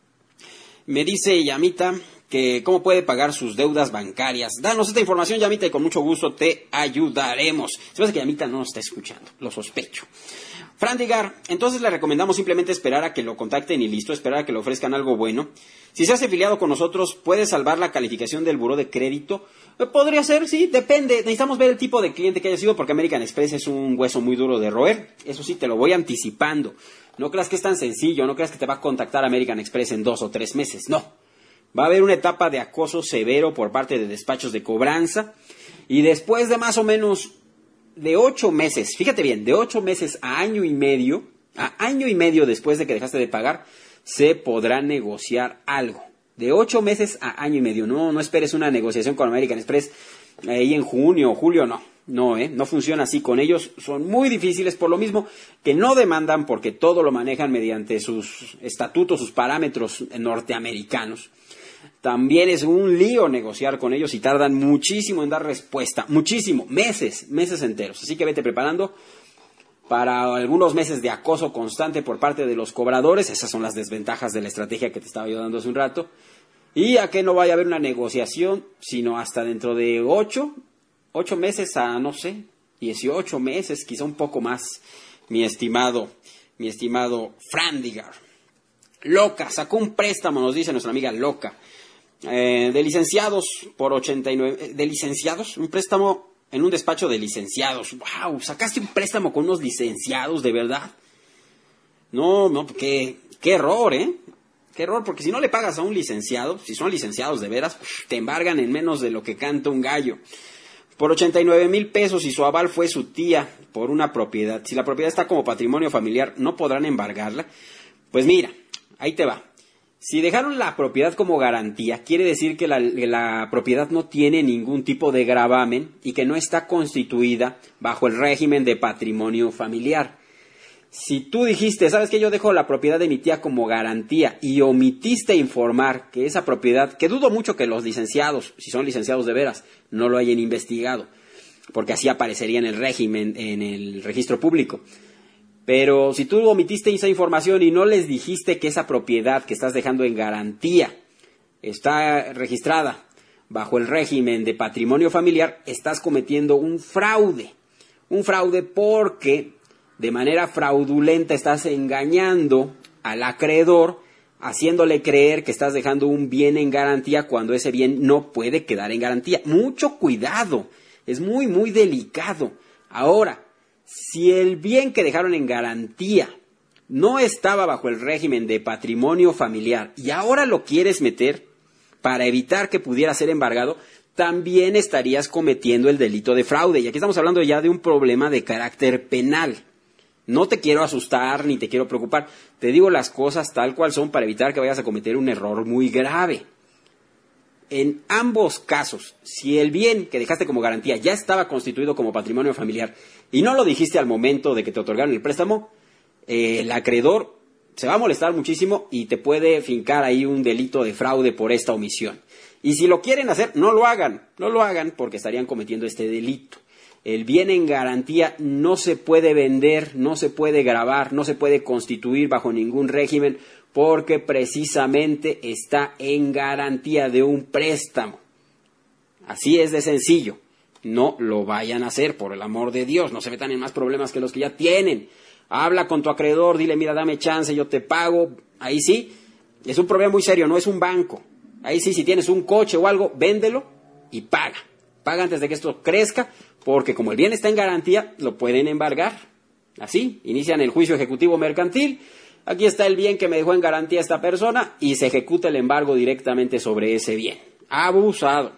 Me dice Yamita que cómo puede pagar sus deudas bancarias. Danos esta información, Yamita, y con mucho gusto te ayudaremos. Se me hace que Yamita no nos está escuchando, lo sospecho. Fran Digar, entonces le recomendamos simplemente esperar a que lo contacten y listo, esperar a que le ofrezcan algo bueno. Si se hace afiliado con nosotros, ¿puede salvar la calificación del buró de crédito? Podría ser, sí, depende. Necesitamos ver el tipo de cliente que haya sido, porque American Express es un hueso muy duro de roer. Eso sí, te lo voy anticipando. No creas que es tan sencillo, no creas que te va a contactar American Express en 2 o 3 meses, no. Va a haber una etapa de acoso severo por parte de despachos de cobranza y después de más o menos de 8 meses, fíjate bien, de 8 meses a año y medio después de que dejaste de pagar, se podrá negociar algo. De 8 meses a año y medio, no esperes una negociación con American Express ahí en junio o julio, no. No funciona así con ellos, son muy difíciles por lo mismo que no demandan porque todo lo manejan mediante sus estatutos, sus parámetros norteamericanos. También es un lío negociar con ellos y tardan muchísimo en dar respuesta, muchísimo, meses enteros. Así que vete preparando para algunos meses de acoso constante por parte de los cobradores. Esas son las desventajas de la estrategia que te estaba yo dando hace un rato. Y a que no vaya a haber una negociación, sino hasta dentro de 8 meses a, 18 meses, quizá un poco más, mi estimado Frandigar. Loca, sacó un préstamo, nos dice nuestra amiga Loca, de licenciados por 89, de licenciados, un préstamo en un despacho de licenciados. ¡Wow! ¿Sacaste un préstamo con unos licenciados, de verdad? No, qué error, ¿eh? Qué error, porque si no le pagas a un licenciado, si son licenciados de veras, te embargan en menos de lo que canta un gallo. Por 89,000 pesos y su aval fue su tía por una propiedad. Si la propiedad está como patrimonio familiar, ¿no podrán embargarla? Pues mira, ahí te va. Si dejaron la propiedad como garantía, quiere decir que la propiedad no tiene ningún tipo de gravamen y que no está constituida bajo el régimen de patrimonio familiar. Si tú dijiste, ¿sabes qué? Yo dejo la propiedad de mi tía como garantía y omitiste informar que esa propiedad, que dudo mucho que los licenciados, si son licenciados de veras, no lo hayan investigado, porque así aparecería en el régimen, en el registro público. Pero si tú omitiste esa información y no les dijiste que esa propiedad que estás dejando en garantía está registrada bajo el régimen de patrimonio familiar, estás cometiendo un fraude. Un fraude porque de manera fraudulenta estás engañando al acreedor, haciéndole creer que estás dejando un bien en garantía cuando ese bien no puede quedar en garantía. Mucho cuidado, es muy, muy delicado. Ahora, si el bien que dejaron en garantía no estaba bajo el régimen de patrimonio familiar y ahora lo quieres meter para evitar que pudiera ser embargado, también estarías cometiendo el delito de fraude. Y aquí estamos hablando ya de un problema de carácter penal. No te quiero asustar ni te quiero preocupar. Te digo las cosas tal cual son para evitar que vayas a cometer un error muy grave. En ambos casos, si el bien que dejaste como garantía ya estaba constituido como patrimonio familiar y no lo dijiste al momento de que te otorgaron el préstamo, el acreedor se va a molestar muchísimo y te puede fincar ahí un delito de fraude por esta omisión. Y si lo quieren hacer, no lo hagan porque estarían cometiendo este delito. El bien en garantía no se puede vender, no se puede gravar, no se puede constituir bajo ningún régimen porque precisamente está en garantía de un préstamo. Así es de sencillo. No lo vayan a hacer, por el amor de Dios. No se metan en más problemas que los que ya tienen. Habla con tu acreedor, dile, mira, dame chance, yo te pago. Ahí sí, es un problema muy serio, no es un banco. Ahí sí, si tienes un coche o algo, véndelo y paga. Paga antes de que esto crezca, porque como el bien está en garantía, lo pueden embargar. Así, inician el juicio ejecutivo mercantil. Aquí está el bien que me dejó en garantía esta persona y se ejecuta el embargo directamente sobre ese bien. Abusado.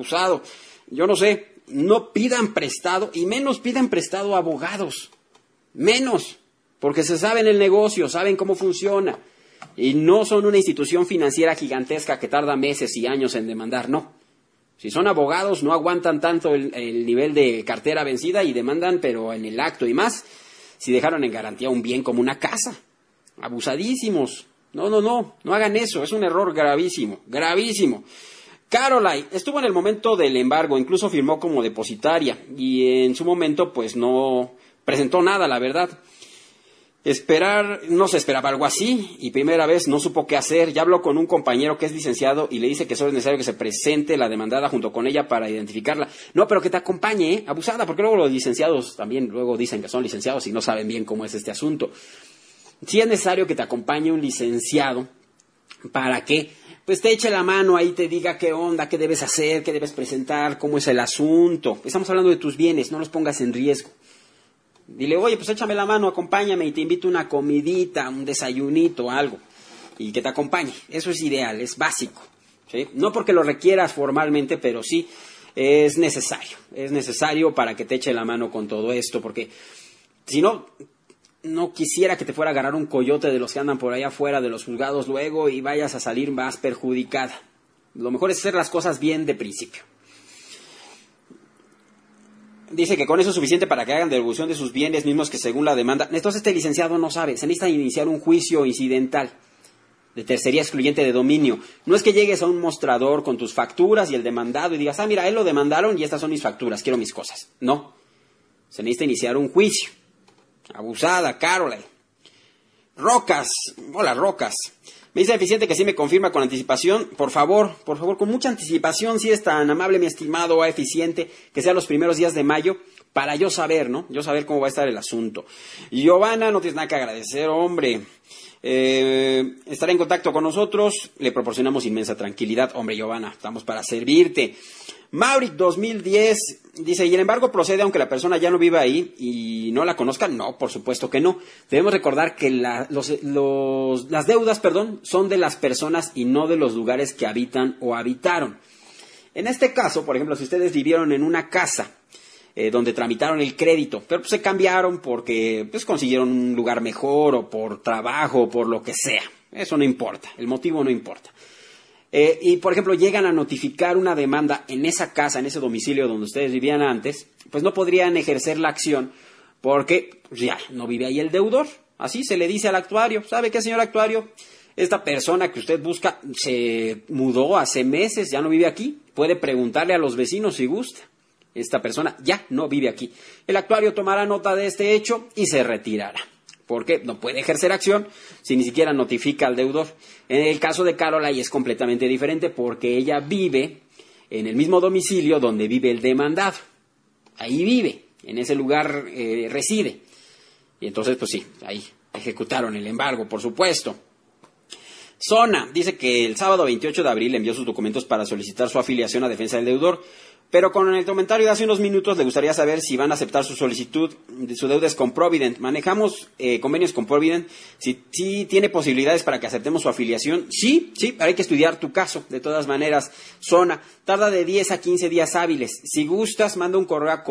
Yo no sé, no pidan prestado y menos pidan prestado a abogados. Menos, porque se saben el negocio, saben cómo funciona. Y no son una institución financiera gigantesca que tarda meses y años en demandar, no. Si son abogados, no aguantan tanto el nivel de cartera vencida y demandan, pero en el acto y más, si dejaron en garantía un bien como una casa. Abusadísimos. No hagan eso, es un error gravísimo. Caroline estuvo en el momento del embargo, incluso firmó como depositaria y en su momento pues no presentó nada, la verdad. No se esperaba algo así y primera vez no supo qué hacer. Ya habló con un compañero que es licenciado y le dice que solo es necesario que se presente la demandada junto con ella para identificarla. No, pero que te acompañe, abusada, porque luego los licenciados también luego dicen que son licenciados y no saben bien cómo es este asunto. Sí es necesario que te acompañe un licenciado para que pues te eche la mano ahí, te diga qué onda, qué debes hacer, qué debes presentar, cómo es el asunto. Estamos hablando de tus bienes, no los pongas en riesgo. Dile, oye, pues échame la mano, acompáñame y te invito a una comidita, un desayunito, algo. Y que te acompañe. Eso es ideal, es básico. ¿Sí? No porque lo requieras formalmente, pero sí es necesario. Es necesario para que te eche la mano con todo esto, porque si no, no quisiera que te fuera a agarrar un coyote de los que andan por allá afuera de los juzgados luego y vayas a salir más perjudicada. Lo mejor es hacer las cosas bien de principio. dice que con eso es suficiente para que hagan devolución de sus bienes mismos que según la demanda. Entonces este licenciado no sabe, se necesita iniciar un juicio incidental de tercería excluyente de dominio. No es que llegues a un mostrador con tus facturas y el demandado y digas, mira, él lo demandaron y estas son mis facturas, quiero mis cosas. No, se necesita iniciar un juicio. Abusada, Caroline. Rocas, hola Rocas. Me dice Eficiente que sí me confirma con anticipación. Por favor, con mucha anticipación, si es tan amable mi estimado a Eficiente, que sea los primeros días de mayo, para yo saber, ¿no? Yo saber cómo va a estar el asunto. Y Giovanna, no tienes nada que agradecer, hombre. Estará en contacto con nosotros, le proporcionamos inmensa tranquilidad. Hombre, Giovanna, estamos para servirte. Mauric 2010 dice, y el embargo procede aunque la persona ya no viva ahí y no la conozca. No, por supuesto que no. Debemos recordar que las deudas, son de las personas y no de los lugares que habitan o habitaron. En este caso, por ejemplo, si ustedes vivieron en una casa donde tramitaron el crédito, pero pues se cambiaron porque pues consiguieron un lugar mejor o por trabajo o por lo que sea. Eso no importa, el motivo no importa. Y, por ejemplo, llegan a notificar una demanda en esa casa, en ese domicilio donde ustedes vivían antes, pues no podrían ejercer la acción porque ya no vive ahí el deudor. Así se le dice al actuario, ¿sabe qué, señor actuario? Esta persona que usted busca se mudó hace meses, ya no vive aquí. Puede preguntarle a los vecinos si gusta. Esta persona ya no vive aquí. El actuario tomará nota de este hecho y se retirará, porque no puede ejercer acción si ni siquiera notifica al deudor. En el caso de Caroline es completamente diferente porque ella vive en el mismo domicilio donde vive el demandado. Ahí vive, en ese lugar reside. Y entonces, pues sí, ahí ejecutaron el embargo, por supuesto. Zona dice que el sábado 28 de abril envió sus documentos para solicitar su afiliación a defensa del deudor, pero con el comentario de hace unos minutos le gustaría saber si van a aceptar su solicitud. Su deuda es con Provident. Manejamos convenios con Provident. Si tiene posibilidades para que aceptemos su afiliación. Sí, pero hay que estudiar tu caso. De todas maneras, Zona tarda de 10 a 15 días hábiles. Si gustas, manda un correo a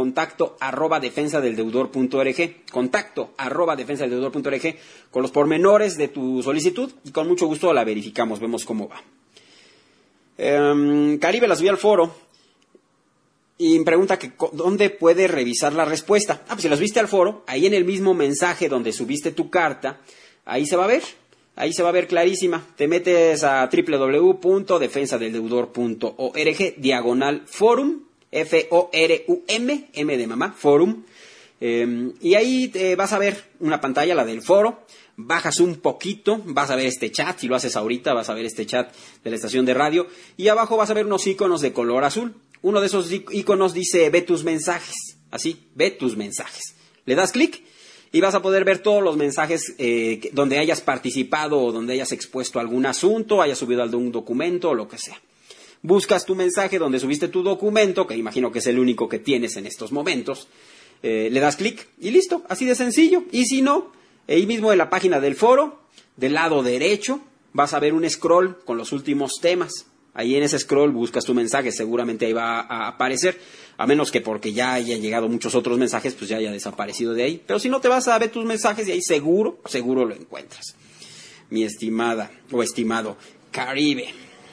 contacto@defensadeldeudor.org. Contacto@defensadeldeudor.org con los pormenores de tu solicitud y con mucho gusto la verificamos. Vemos cómo va. Caribe la subió al foro. Y me pregunta que dónde puede revisar la respuesta. Pues si las viste al foro, ahí en el mismo mensaje donde subiste tu carta, ahí se va a ver clarísima. Te metes a www.defensadeldeudor.org/forum, F-O-R-U-M, M de mamá, forum. Y ahí te vas a ver una pantalla, la del foro. Bajas un poquito, vas a ver este chat, si lo haces ahorita vas a ver este chat de la estación de radio. Y abajo vas a ver unos iconos de color azul. Uno de esos iconos dice ve tus mensajes, así, ve tus mensajes. Le das clic y vas a poder ver todos los mensajes donde hayas participado o donde hayas expuesto algún asunto, hayas subido algún documento o lo que sea. Buscas tu mensaje donde subiste tu documento, que imagino que es el único que tienes en estos momentos, le das clic y listo, así de sencillo. Y si no, ahí mismo en la página del foro, del lado derecho, vas a ver un scroll con los últimos temas. Ahí en ese scroll buscas tu mensaje, seguramente ahí va a aparecer, a menos que porque ya hayan llegado muchos otros mensajes, pues ya haya desaparecido de ahí. Pero si no, te vas a ver tus mensajes y ahí seguro lo encuentras. Mi estimada o estimado Caribe.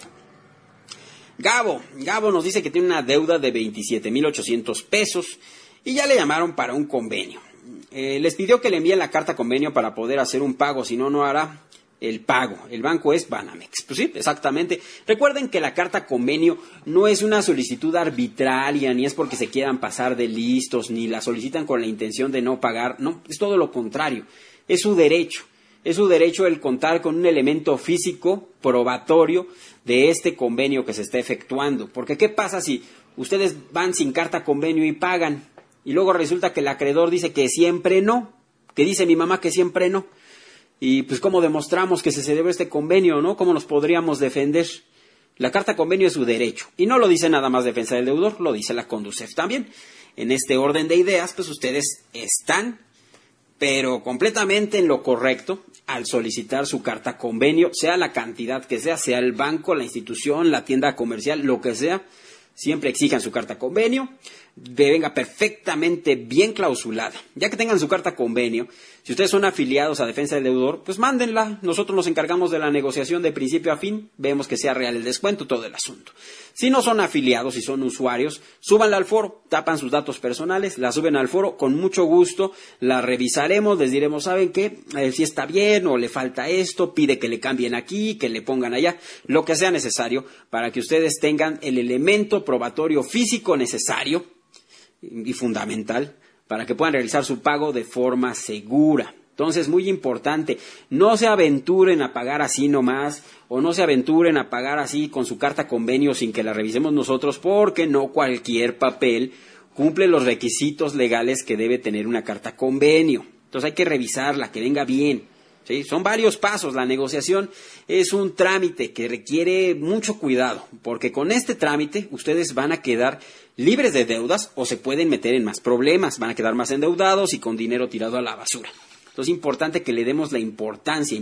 Gabo nos dice que tiene una deuda de 27,800 pesos y ya le llamaron para un convenio. Les pidió que le envíen la carta convenio para poder hacer un pago, si no, no hará el pago. El banco es Banamex. Pues sí, exactamente. Recuerden que la carta convenio no es una solicitud arbitraria, ni es porque se quieran pasar de listos, ni la solicitan con la intención de no pagar. No, es todo lo contrario. Es su derecho. Es su derecho el contar con un elemento físico probatorio de este convenio que se está efectuando. Porque ¿qué pasa si ustedes van sin carta convenio y pagan? Y luego resulta que el acreedor dice que siempre no. Que dice mi mamá que siempre no. Y pues ¿cómo demostramos que se celebró este convenio, no? ¿Cómo nos podríamos defender? La carta convenio es su derecho. Y no lo dice nada más Defensa del Deudor, lo dice la Conducef también. En este orden de ideas, pues ustedes están, pero completamente en lo correcto, al solicitar su carta convenio, sea la cantidad que sea el banco, la institución, la tienda comercial, lo que sea, siempre exijan su carta convenio. venga perfectamente bien clausulada. Ya que tengan su carta convenio, si ustedes son afiliados a Defensa del Deudor, pues mándenla. Nosotros nos encargamos de la negociación de principio a fin, vemos que sea real el descuento, todo el asunto. Si no son afiliados y son usuarios, súbanla al foro, tapan sus datos personales, la suben al foro, con mucho gusto, la revisaremos, les diremos, ¿saben qué? Si está bien o le falta esto, pide que le cambien aquí, que le pongan allá, lo que sea necesario para que ustedes tengan el elemento probatorio físico necesario y fundamental para que puedan realizar su pago de forma segura. Entonces, muy importante, no se aventuren a pagar así nomás, o no se aventuren a pagar así con su carta convenio sin que la revisemos nosotros, porque no cualquier papel cumple los requisitos legales que debe tener una carta convenio. Entonces hay que revisarla, que venga bien. ¿Sí? Son varios pasos, la negociación es un trámite que requiere mucho cuidado, porque con este trámite ustedes van a quedar libres de deudas o se pueden meter en más problemas, van a quedar más endeudados y con dinero tirado a la basura. Entonces es importante que le demos la importancia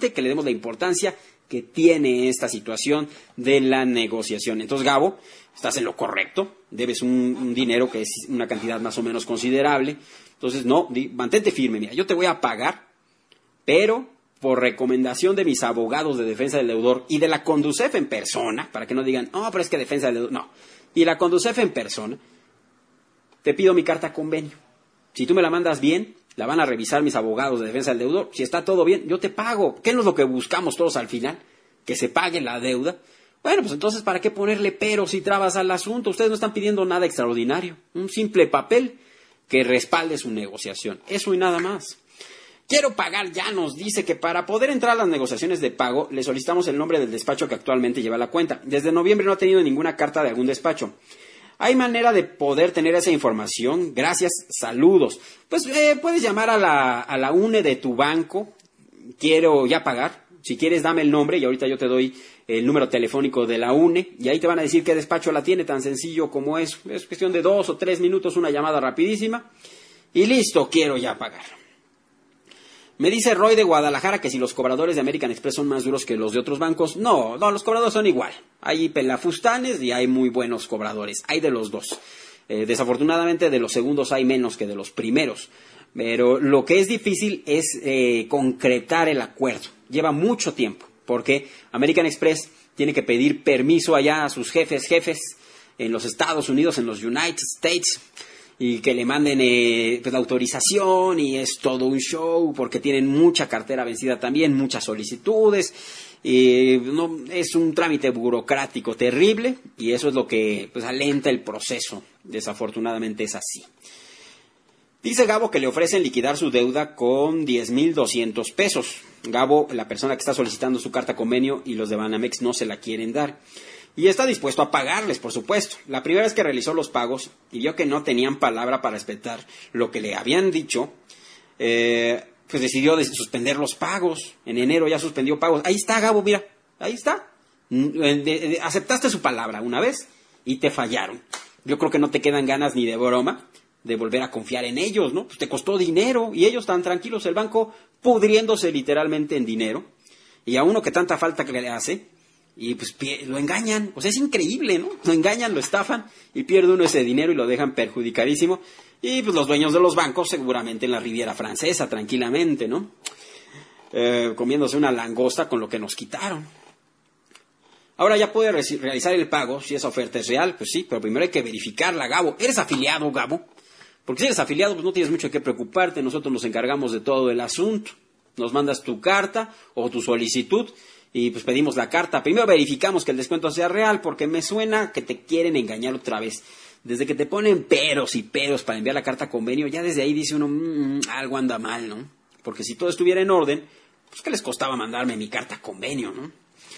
que tiene esta situación de la negociación. Entonces, Gabo, estás en lo correcto, debes un dinero que es una cantidad más o menos considerable. Entonces, mantente firme, mira, yo te voy a pagar, pero por recomendación de mis abogados de Defensa del Deudor y de la Conducef en persona, para que no digan, pero es que Defensa del Deudor, no, y la Conducef en persona, te pido mi carta convenio. Si tú me la mandas bien, la van a revisar mis abogados de Defensa del Deudor. Si está todo bien, yo te pago. ¿Qué no es lo que buscamos todos al final? Que se pague la deuda. Bueno, pues entonces, ¿para qué ponerle peros y trabas al asunto? Ustedes no están pidiendo nada extraordinario. Un simple papel que respalde su negociación. Eso y nada más. Quiero pagar ya, nos dice que para poder entrar a las negociaciones de pago, le solicitamos el nombre del despacho que actualmente lleva la cuenta. Desde noviembre no ha tenido ninguna carta de algún despacho. ¿Hay manera de poder tener esa información? Gracias, saludos. Pues puedes llamar a la UNE de tu banco. Quiero ya pagar. Si quieres, dame el nombre y ahorita yo te doy el número telefónico de la UNE y ahí te van a decir qué despacho la tiene, tan sencillo como es. Es cuestión de 2 o 3 minutos, una llamada rapidísima y listo, quiero ya pagar. Me dice Roy de Guadalajara que si los cobradores de American Express son más duros que los de otros bancos. No, los cobradores son igual. Hay pelafustanes y hay muy buenos cobradores. Hay de los dos. Desafortunadamente de los segundos hay menos que de los primeros. Pero lo que es difícil es concretar el acuerdo. Lleva mucho tiempo porque American Express tiene que pedir permiso allá a sus jefes en los Estados Unidos, en los United States, y que le manden la autorización y es todo un show porque tienen mucha cartera vencida también, muchas solicitudes. Es un trámite burocrático terrible y eso es lo que alenta el proceso. Desafortunadamente es así. Dice Gabo que le ofrecen liquidar su deuda con 10,200 pesos. Gabo, la persona que está solicitando su carta convenio y los de Banamex no se la quieren dar. Y está dispuesto a pagarles, por supuesto. La primera vez que realizó los pagos y vio que no tenían palabra para respetar lo que le habían dicho, pues decidió suspender los pagos. En enero ya suspendió pagos. Ahí está, Gabo, mira, ahí está. Aceptaste su palabra una vez y te fallaron. Yo creo que no te quedan ganas ni de broma de volver a confiar en ellos, ¿no? Pues te costó dinero y ellos tan tranquilos, el banco pudriéndose literalmente en dinero. Y a uno que tanta falta que le hace, y pues lo engañan. O sea, es increíble, ¿no? Lo engañan, lo estafan y pierde uno ese dinero y lo dejan perjudicadísimo. Y pues los dueños de los bancos seguramente en la Riviera Francesa, tranquilamente, ¿no? Comiéndose una langosta con lo que nos quitaron. Ahora ya puede realizar el pago, si esa oferta es real, pues sí, pero primero hay que verificarla, Gabo. ¿Eres afiliado, Gabo? Porque si eres afiliado, pues no tienes mucho que preocuparte, nosotros nos encargamos de todo el asunto. Nos mandas tu carta o tu solicitud y pues pedimos la carta. Primero verificamos que el descuento sea real, porque me suena que te quieren engañar otra vez. Desde que te ponen peros y peros para enviar la carta convenio, ya desde ahí dice uno, algo anda mal, ¿no? Porque si todo estuviera en orden, pues ¿qué les costaba mandarme mi carta convenio, no?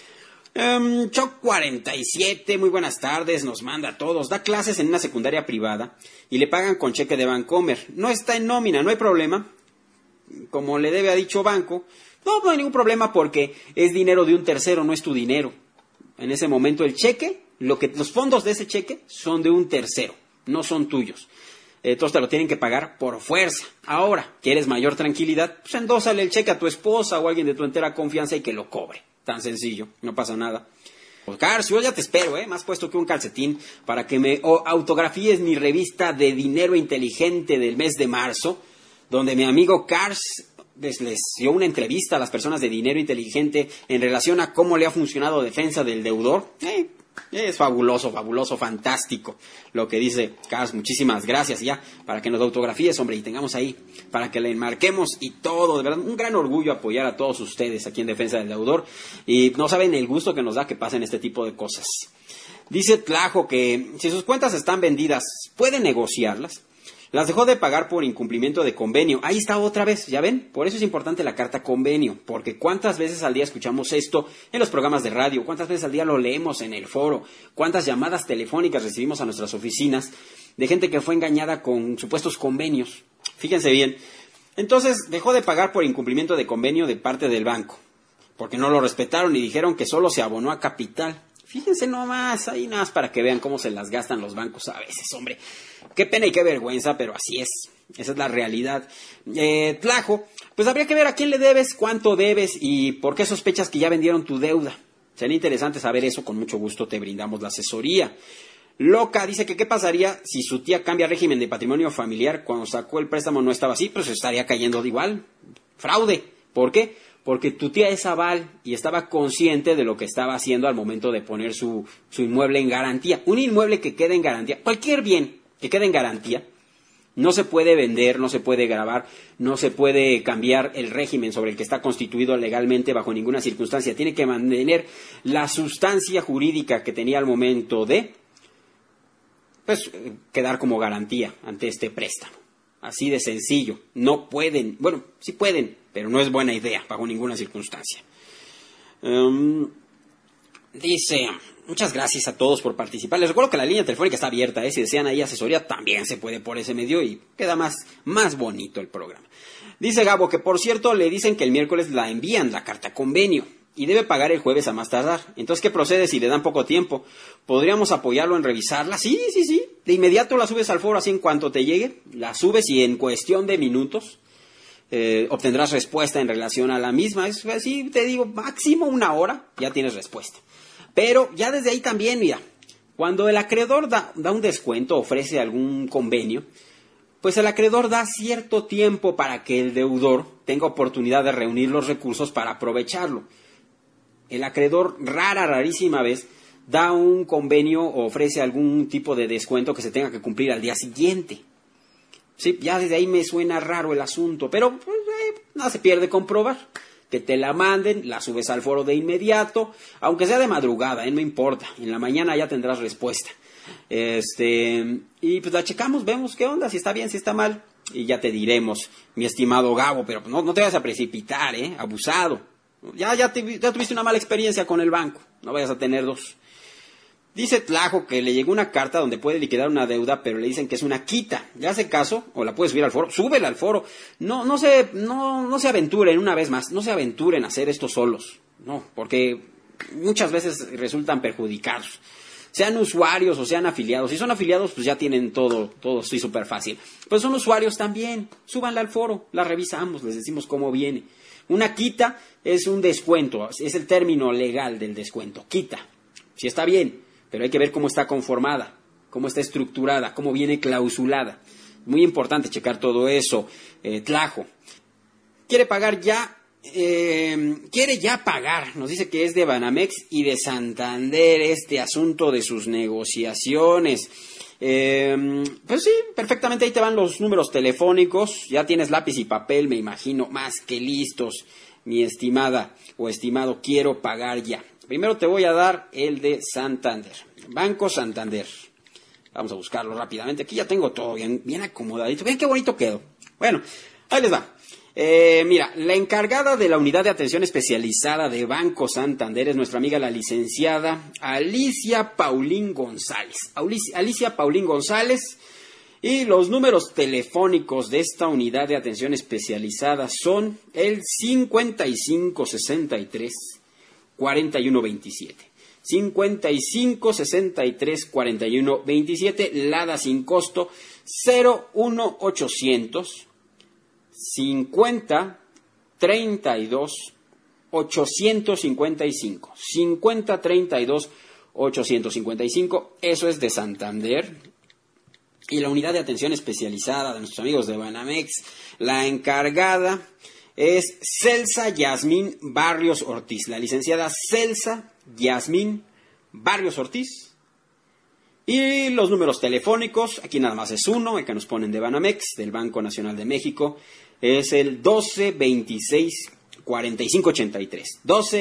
Choc 47, muy buenas tardes, nos manda a todos. Da clases en una secundaria privada y le pagan con cheque de Bancomer. No está en nómina, no hay problema. Como le debe a dicho banco, no hay ningún problema porque es dinero de un tercero, no es tu dinero. En ese momento el cheque, los fondos de ese cheque son de un tercero, no son tuyos. Entonces te lo tienen que pagar por fuerza. Ahora, ¿quieres mayor tranquilidad? Pues endósale el cheque a tu esposa o a alguien de tu entera confianza y que lo cobre. Tan sencillo, no pasa nada. Cars, yo ya te espero, más puesto que un calcetín para que me autografíes mi revista de dinero inteligente del mes de marzo, donde mi amigo Cars les dio una entrevista a las personas de dinero inteligente en relación a cómo le ha funcionado defensa del deudor. Es fabuloso, fantástico lo que dice Cars. Muchísimas gracias ya para que nos autografíes, hombre, y tengamos ahí, para que le enmarquemos y todo. De verdad, un gran orgullo apoyar a todos ustedes aquí en Defensa del Deudor. Y no saben el gusto que nos da que pasen este tipo de cosas. Dice Tlajo que si sus cuentas están vendidas, ¿puede negociarlas? Las dejó de pagar por incumplimiento de convenio. Ahí está otra vez, ¿ya ven? Por eso es importante la carta convenio, porque ¿cuántas veces al día escuchamos esto en los programas de radio? ¿Cuántas veces al día lo leemos en el foro? ¿Cuántas llamadas telefónicas recibimos a nuestras oficinas de gente que fue engañada con supuestos convenios? Fíjense bien. Entonces, dejó de pagar por incumplimiento de convenio de parte del banco, porque no lo respetaron y dijeron que solo se abonó a capital. Fíjense nomás, ahí nada más para que vean cómo se las gastan los bancos a veces, hombre. Qué pena y qué vergüenza, pero así es. Esa es la realidad. Tlajo, pues habría que ver a quién le debes, cuánto debes y por qué sospechas que ya vendieron tu deuda. Sería interesante saber eso, con mucho gusto te brindamos la asesoría. Loca dice que qué pasaría si su tía cambia régimen de patrimonio familiar cuando sacó el préstamo no estaba así, pues estaría cayendo de igual. Fraude. ¿Por qué? Porque tu tía es aval y estaba consciente de lo que estaba haciendo al momento de poner su inmueble en garantía. Un inmueble que quede en garantía, cualquier bien que quede en garantía, no se puede vender, no se puede gravar, no se puede cambiar el régimen sobre el que está constituido legalmente bajo ninguna circunstancia. Tiene que mantener la sustancia jurídica que tenía al momento de, pues, quedar como garantía ante este préstamo. Así de sencillo. No pueden, bueno, sí pueden, pero no es buena idea bajo ninguna circunstancia. Dice, muchas gracias a todos por participar. Les recuerdo que la línea telefónica está abierta, si desean ahí asesoría también se puede por ese medio y queda más bonito el programa. Dice Gabo que por cierto le dicen que el miércoles la envían la carta convenio y debe pagar el jueves a más tardar. Entonces, ¿qué procede si le dan poco tiempo? ¿Podríamos apoyarlo en revisarla? Sí. De inmediato la subes al foro, así en cuanto te llegue. La subes y en cuestión de minutos obtendrás respuesta en relación a la misma. Es así, te digo, máximo 1 hora, ya tienes respuesta. Pero ya desde ahí también, mira, cuando el acreedor da un descuento, ofrece algún convenio, pues el acreedor da cierto tiempo para que el deudor tenga oportunidad de reunir los recursos para aprovecharlo. El acreedor rarísima vez da un convenio o ofrece algún tipo de descuento que se tenga que cumplir al día siguiente. Sí, ya desde ahí me suena raro el asunto, pero pues, no se pierde comprobar. Que te la manden, la subes al foro de inmediato, aunque sea de madrugada, no importa, en la mañana ya tendrás respuesta. Y pues la checamos, vemos qué onda, si está bien, si está mal, y ya te diremos, mi estimado Gabo, pero no te vayas a precipitar, abusado. Ya tuviste una mala experiencia con el banco, no vayas a tener 2. Dice Tlajo que le llegó una carta donde puede liquidar una deuda, pero le dicen que es una quita. ¿Le hace caso? ¿O la puedes subir al foro? Súbela al foro. No se aventuren una vez más. No se aventuren a hacer esto solos. No, porque muchas veces resultan perjudicados. Sean usuarios o sean afiliados. Si son afiliados, pues ya tienen todo así súper fácil. Pues son usuarios también. Súbanla al foro. La revisamos, les decimos cómo viene. Una quita es un descuento. Es el término legal del descuento. Quita. Si está bien. Pero hay que ver cómo está conformada, cómo está estructurada, cómo viene clausulada. Muy importante checar todo eso. Tlajo. Quiere pagar ya, quiere ya pagar. Nos dice que es de Banamex y de Santander este asunto de sus negociaciones. Pues sí, perfectamente ahí te van los números telefónicos. Ya tienes lápiz y papel, me imagino, más que listos. Mi estimada o estimado, quiero pagar ya. Primero te voy a dar el de Santander. Banco Santander. Vamos a buscarlo rápidamente. Aquí ya tengo todo bien acomodadito. Ven qué bonito quedó. Bueno, ahí les va. Mira, la encargada de la unidad de atención especializada de Banco Santander es nuestra amiga la licenciada Alicia Paulín González. Alicia Paulín González. Y los números telefónicos de esta unidad de atención especializada son el 5563 4127. 55634127, Lada sin costo, 01800 50 32 855, 5032-855, eso es de Santander. Y la unidad de atención especializada de nuestros amigos de Banamex, la encargada es Celsa Yasmín Barrios Ortiz, la licenciada Celsa Yasmín Barrios Ortiz. Y los números telefónicos, aquí nada más es uno, el que nos ponen de Banamex, del Banco Nacional de México, es el 1226-4583.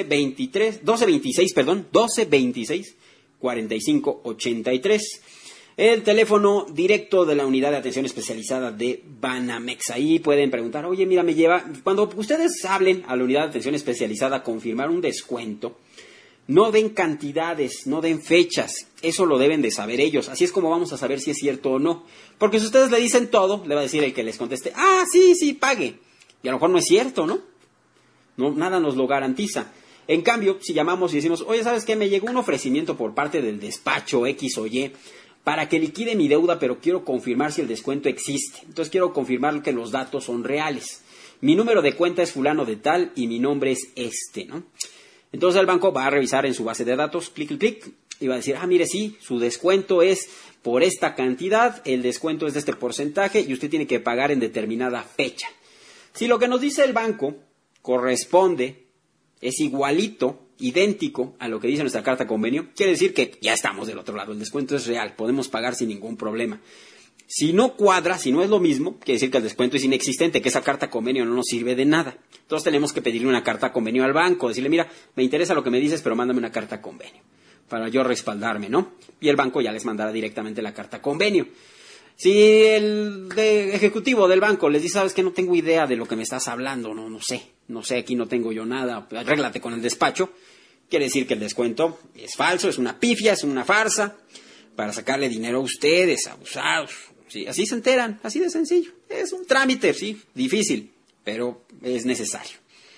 1226-4583. El teléfono directo de la unidad de atención especializada de Banamex. Ahí pueden preguntar, oye, mira, cuando ustedes hablen a la unidad de atención especializada a confirmar un descuento, no den cantidades, no den fechas, eso lo deben de saber ellos, así es como vamos a saber si es cierto o no, porque si ustedes le dicen todo, le va a decir el que les conteste, sí, pague, y a lo mejor no es cierto, ¿no? No, nada nos lo garantiza. En cambio, si llamamos y decimos, oye, ¿sabes qué? Me llegó un ofrecimiento por parte del despacho X o Y, para que liquide mi deuda, pero quiero confirmar si el descuento existe. Entonces quiero confirmar que los datos son reales. Mi número de cuenta es fulano de tal y mi nombre es este, ¿no? Entonces el banco va a revisar en su base de datos, clic, y va a decir, mire, sí, su descuento es por esta cantidad, el descuento es de este porcentaje y usted tiene que pagar en determinada fecha. Si lo que nos dice el banco corresponde, es igualito, idéntico a lo que dice nuestra carta convenio, quiere decir que ya estamos del otro lado, el descuento es real, podemos pagar sin ningún problema. Si no cuadra, si no es lo mismo, quiere decir que el descuento es inexistente, que esa carta convenio no nos sirve de nada. Entonces tenemos que pedirle una carta convenio al banco, decirle, mira, me interesa lo que me dices, pero mándame una carta convenio, para yo respaldarme, ¿no? Y el banco ya les mandará directamente la carta convenio. Si el ejecutivo del banco les dice, sabes que no tengo idea de lo que me estás hablando, no sé, aquí no tengo yo nada, arréglate con el despacho, quiere decir que el descuento es falso, es una pifia, es una farsa, para sacarle dinero a ustedes, abusados. Sí, así se enteran, así de sencillo. Es un trámite, sí, difícil, pero es necesario.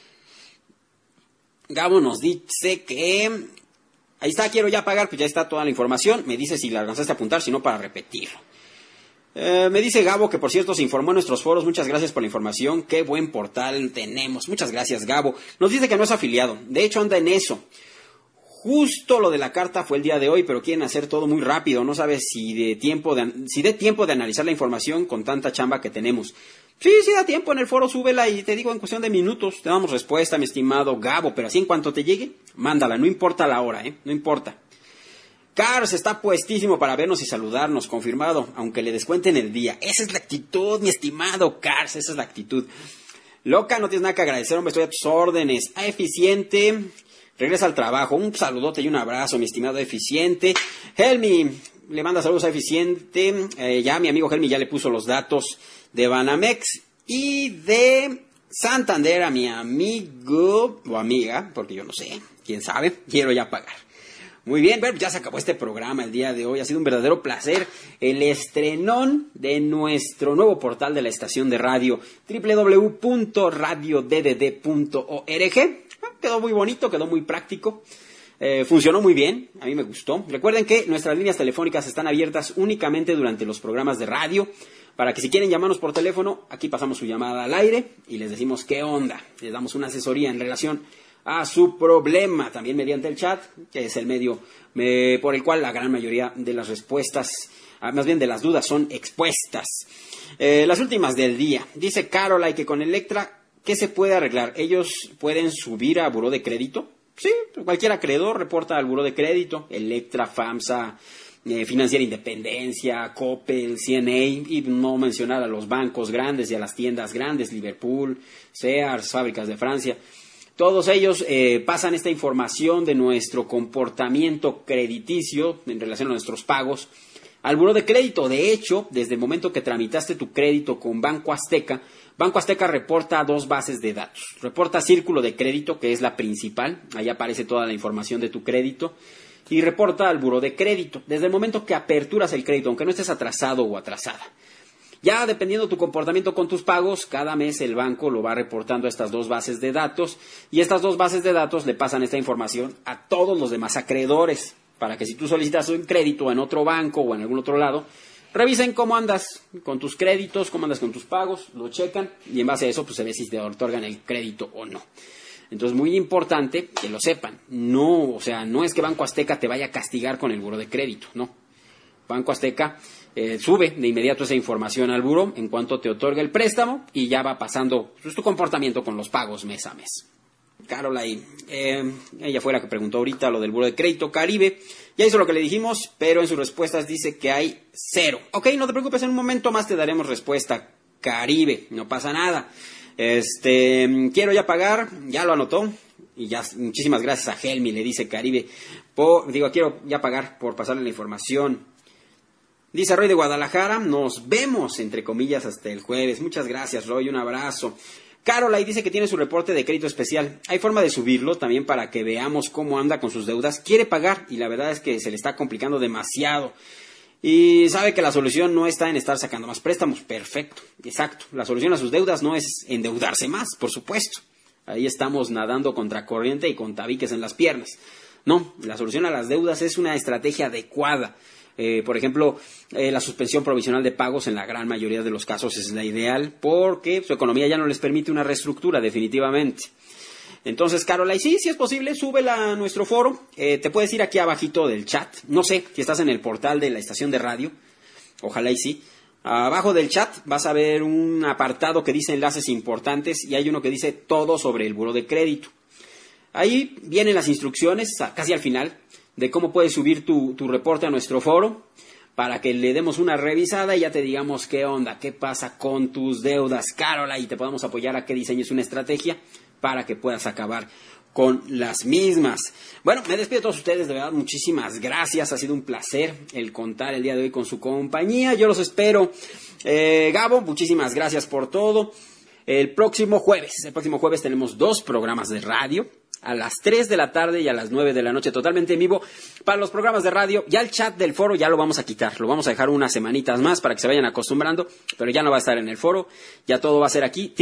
Gabo nos dice que ahí está, quiero ya pagar, pues ya está toda la información. Me dice si la alcanzaste a apuntar, si no, para repetirlo. Me dice Gabo que, por cierto, se informó en nuestros foros. Muchas gracias por la información. Qué buen portal tenemos. Muchas gracias, Gabo. Nos dice que no es afiliado. De hecho, anda en eso. Justo lo de la carta fue el día de hoy, pero quieren hacer todo muy rápido. No sabes si dé tiempo de analizar la información con tanta chamba que tenemos. Sí, da tiempo. En el foro súbela y te digo, en cuestión de minutos te damos respuesta, mi estimado Gabo. Pero así en cuanto te llegue, mándala. No importa la hora, no importa. Cars está puestísimo para vernos y saludarnos, confirmado, aunque le descuenten el día. Esa es la actitud, mi estimado Cars, esa es la actitud. Loca, no tienes nada que agradecer, hombre, estoy a tus órdenes. Eficiente, regresa al trabajo. Un saludote y un abrazo, mi estimado Eficiente. Helmi, le manda saludos a Eficiente. Ya mi amigo Helmi ya le puso los datos de Banamex y de Santander a mi amigo o amiga, porque yo no sé, quién sabe, quiero ya pagar. Muy bien, bueno, ya se acabó este programa el día de hoy. Ha sido un verdadero placer el estrenón de nuestro nuevo portal de la estación de radio, www.radioddd.org. Quedó muy bonito, quedó muy práctico. Funcionó muy bien, a mí me gustó. Recuerden que nuestras líneas telefónicas están abiertas únicamente durante los programas de radio, para que si quieren llamarnos por teléfono, aquí pasamos su llamada al aire y les decimos qué onda. Les damos una asesoría en relación a su problema, también mediante el chat, que es el medio por el cual la gran mayoría de las respuestas, más bien de las dudas, son expuestas. Las últimas del día. Dice Caroline que con Electra, ¿qué se puede arreglar? ¿Ellos pueden subir a buró de crédito? Sí, cualquier acreedor reporta al buró de crédito. Electra, FAMSA, Financiera Independencia, Coppel, CNA, y no mencionar a los bancos grandes y a las tiendas grandes, Liverpool, Sears, Fábricas de Francia. Todos ellos pasan esta información de nuestro comportamiento crediticio en relación a nuestros pagos al buró de crédito. De hecho, desde el momento que tramitaste tu crédito con Banco Azteca reporta dos bases de datos. Reporta Círculo de Crédito, que es la principal, ahí aparece toda la información de tu crédito, y reporta al buró de crédito desde el momento que aperturas el crédito, aunque no estés atrasado o atrasada. Ya dependiendo de tu comportamiento con tus pagos, cada mes el banco lo va reportando a estas dos bases de datos, y estas dos bases de datos le pasan esta información a todos los demás acreedores, para que si tú solicitas un crédito en otro banco o en algún otro lado, revisen cómo andas con tus créditos, cómo andas con tus pagos, lo checan, y en base a eso pues se ve si te otorgan el crédito o no. Entonces, muy importante que lo sepan. No, o sea, no es que Banco Azteca te vaya a castigar con el buró de crédito, no. Banco Azteca sube de inmediato esa información al buró en cuanto te otorga el préstamo y ya va pasando pues, tu comportamiento con los pagos mes a mes. Caroline, ella fue la que preguntó ahorita lo del buró de crédito. Caribe ya hizo lo que le dijimos, pero en sus respuestas dice que hay 0. Ok, no te preocupes, en un momento más te daremos respuesta. Caribe, no pasa nada. Quiero ya pagar, ya lo anotó. Y ya, muchísimas gracias a Helmi, le dice Caribe. Quiero ya pagar por pasarle la información. Dice Roy de Guadalajara, nos vemos, entre comillas, hasta el jueves. Muchas gracias, Roy, un abrazo. Caroline dice que tiene su reporte de crédito especial. Hay forma de subirlo también para que veamos cómo anda con sus deudas. Quiere pagar y la verdad es que se le está complicando demasiado. Y sabe que la solución no está en estar sacando más préstamos. Perfecto, exacto. La solución a sus deudas no es endeudarse más, por supuesto. Ahí estamos nadando contra corriente y con tabiques en las piernas. No, la solución a las deudas es una estrategia adecuada. Por ejemplo, la suspensión provisional de pagos en la gran mayoría de los casos es la ideal porque su economía ya no les permite una reestructura definitivamente. Entonces, Caroline, sí es posible, súbela a nuestro foro. Te puedes ir aquí abajito del chat. No sé si estás en el portal de la estación de radio. Ojalá y sí. Abajo del chat vas a ver un apartado que dice enlaces importantes y hay uno que dice todo sobre el buró de crédito. Ahí vienen las instrucciones, casi al final, de cómo puedes subir tu reporte a nuestro foro para que le demos una revisada y ya te digamos qué onda, qué pasa con tus deudas, Carola, y te podamos apoyar a que diseñes una estrategia para que puedas acabar con las mismas. Bueno, me despido de todos ustedes, de verdad, muchísimas gracias, ha sido un placer el contar el día de hoy con su compañía, yo los espero. Gabo, muchísimas gracias por todo. El próximo jueves tenemos 2 programas de radio, a las 3 de la tarde y a las 9 de la noche, totalmente en vivo. Para los programas de radio, ya el chat del foro ya lo vamos a quitar, lo vamos a dejar unas semanitas más para que se vayan acostumbrando, pero ya no va a estar en el foro, ya todo va a ser aquí,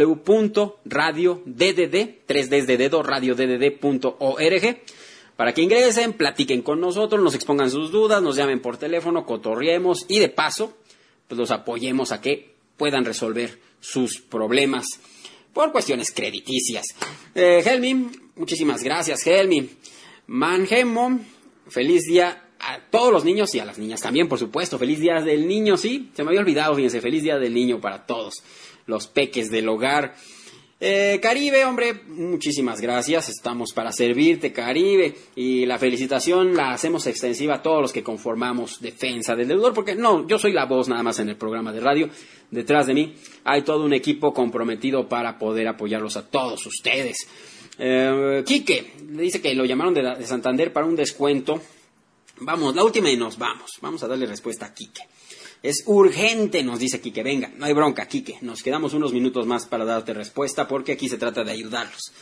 www.radioddd.org, para que ingresen, platiquen con nosotros, nos expongan sus dudas, nos llamen por teléfono, cotorriemos y de paso, pues los apoyemos a que puedan resolver sus problemas por cuestiones crediticias. Helmi, muchísimas gracias, Helmi. Manjemo, feliz día a todos los niños y a las niñas también, por supuesto. Feliz día del niño, sí, se me había olvidado, fíjense, feliz día del niño para todos los peques del hogar. Caribe, hombre, muchísimas gracias, estamos para servirte, Caribe, y la felicitación la hacemos extensiva a todos los que conformamos Defensa del Deudor, porque no, yo soy la voz nada más en el programa de radio, detrás de mí hay todo un equipo comprometido para poder apoyarlos a todos ustedes. Quique, le dice que lo llamaron de Santander para un descuento. Vamos, la última y nos vamos a darle respuesta a Quique. Es urgente, nos dice Quique. Venga, no hay bronca, Quique. Nos quedamos unos minutos más para darte respuesta porque aquí se trata de ayudarlos.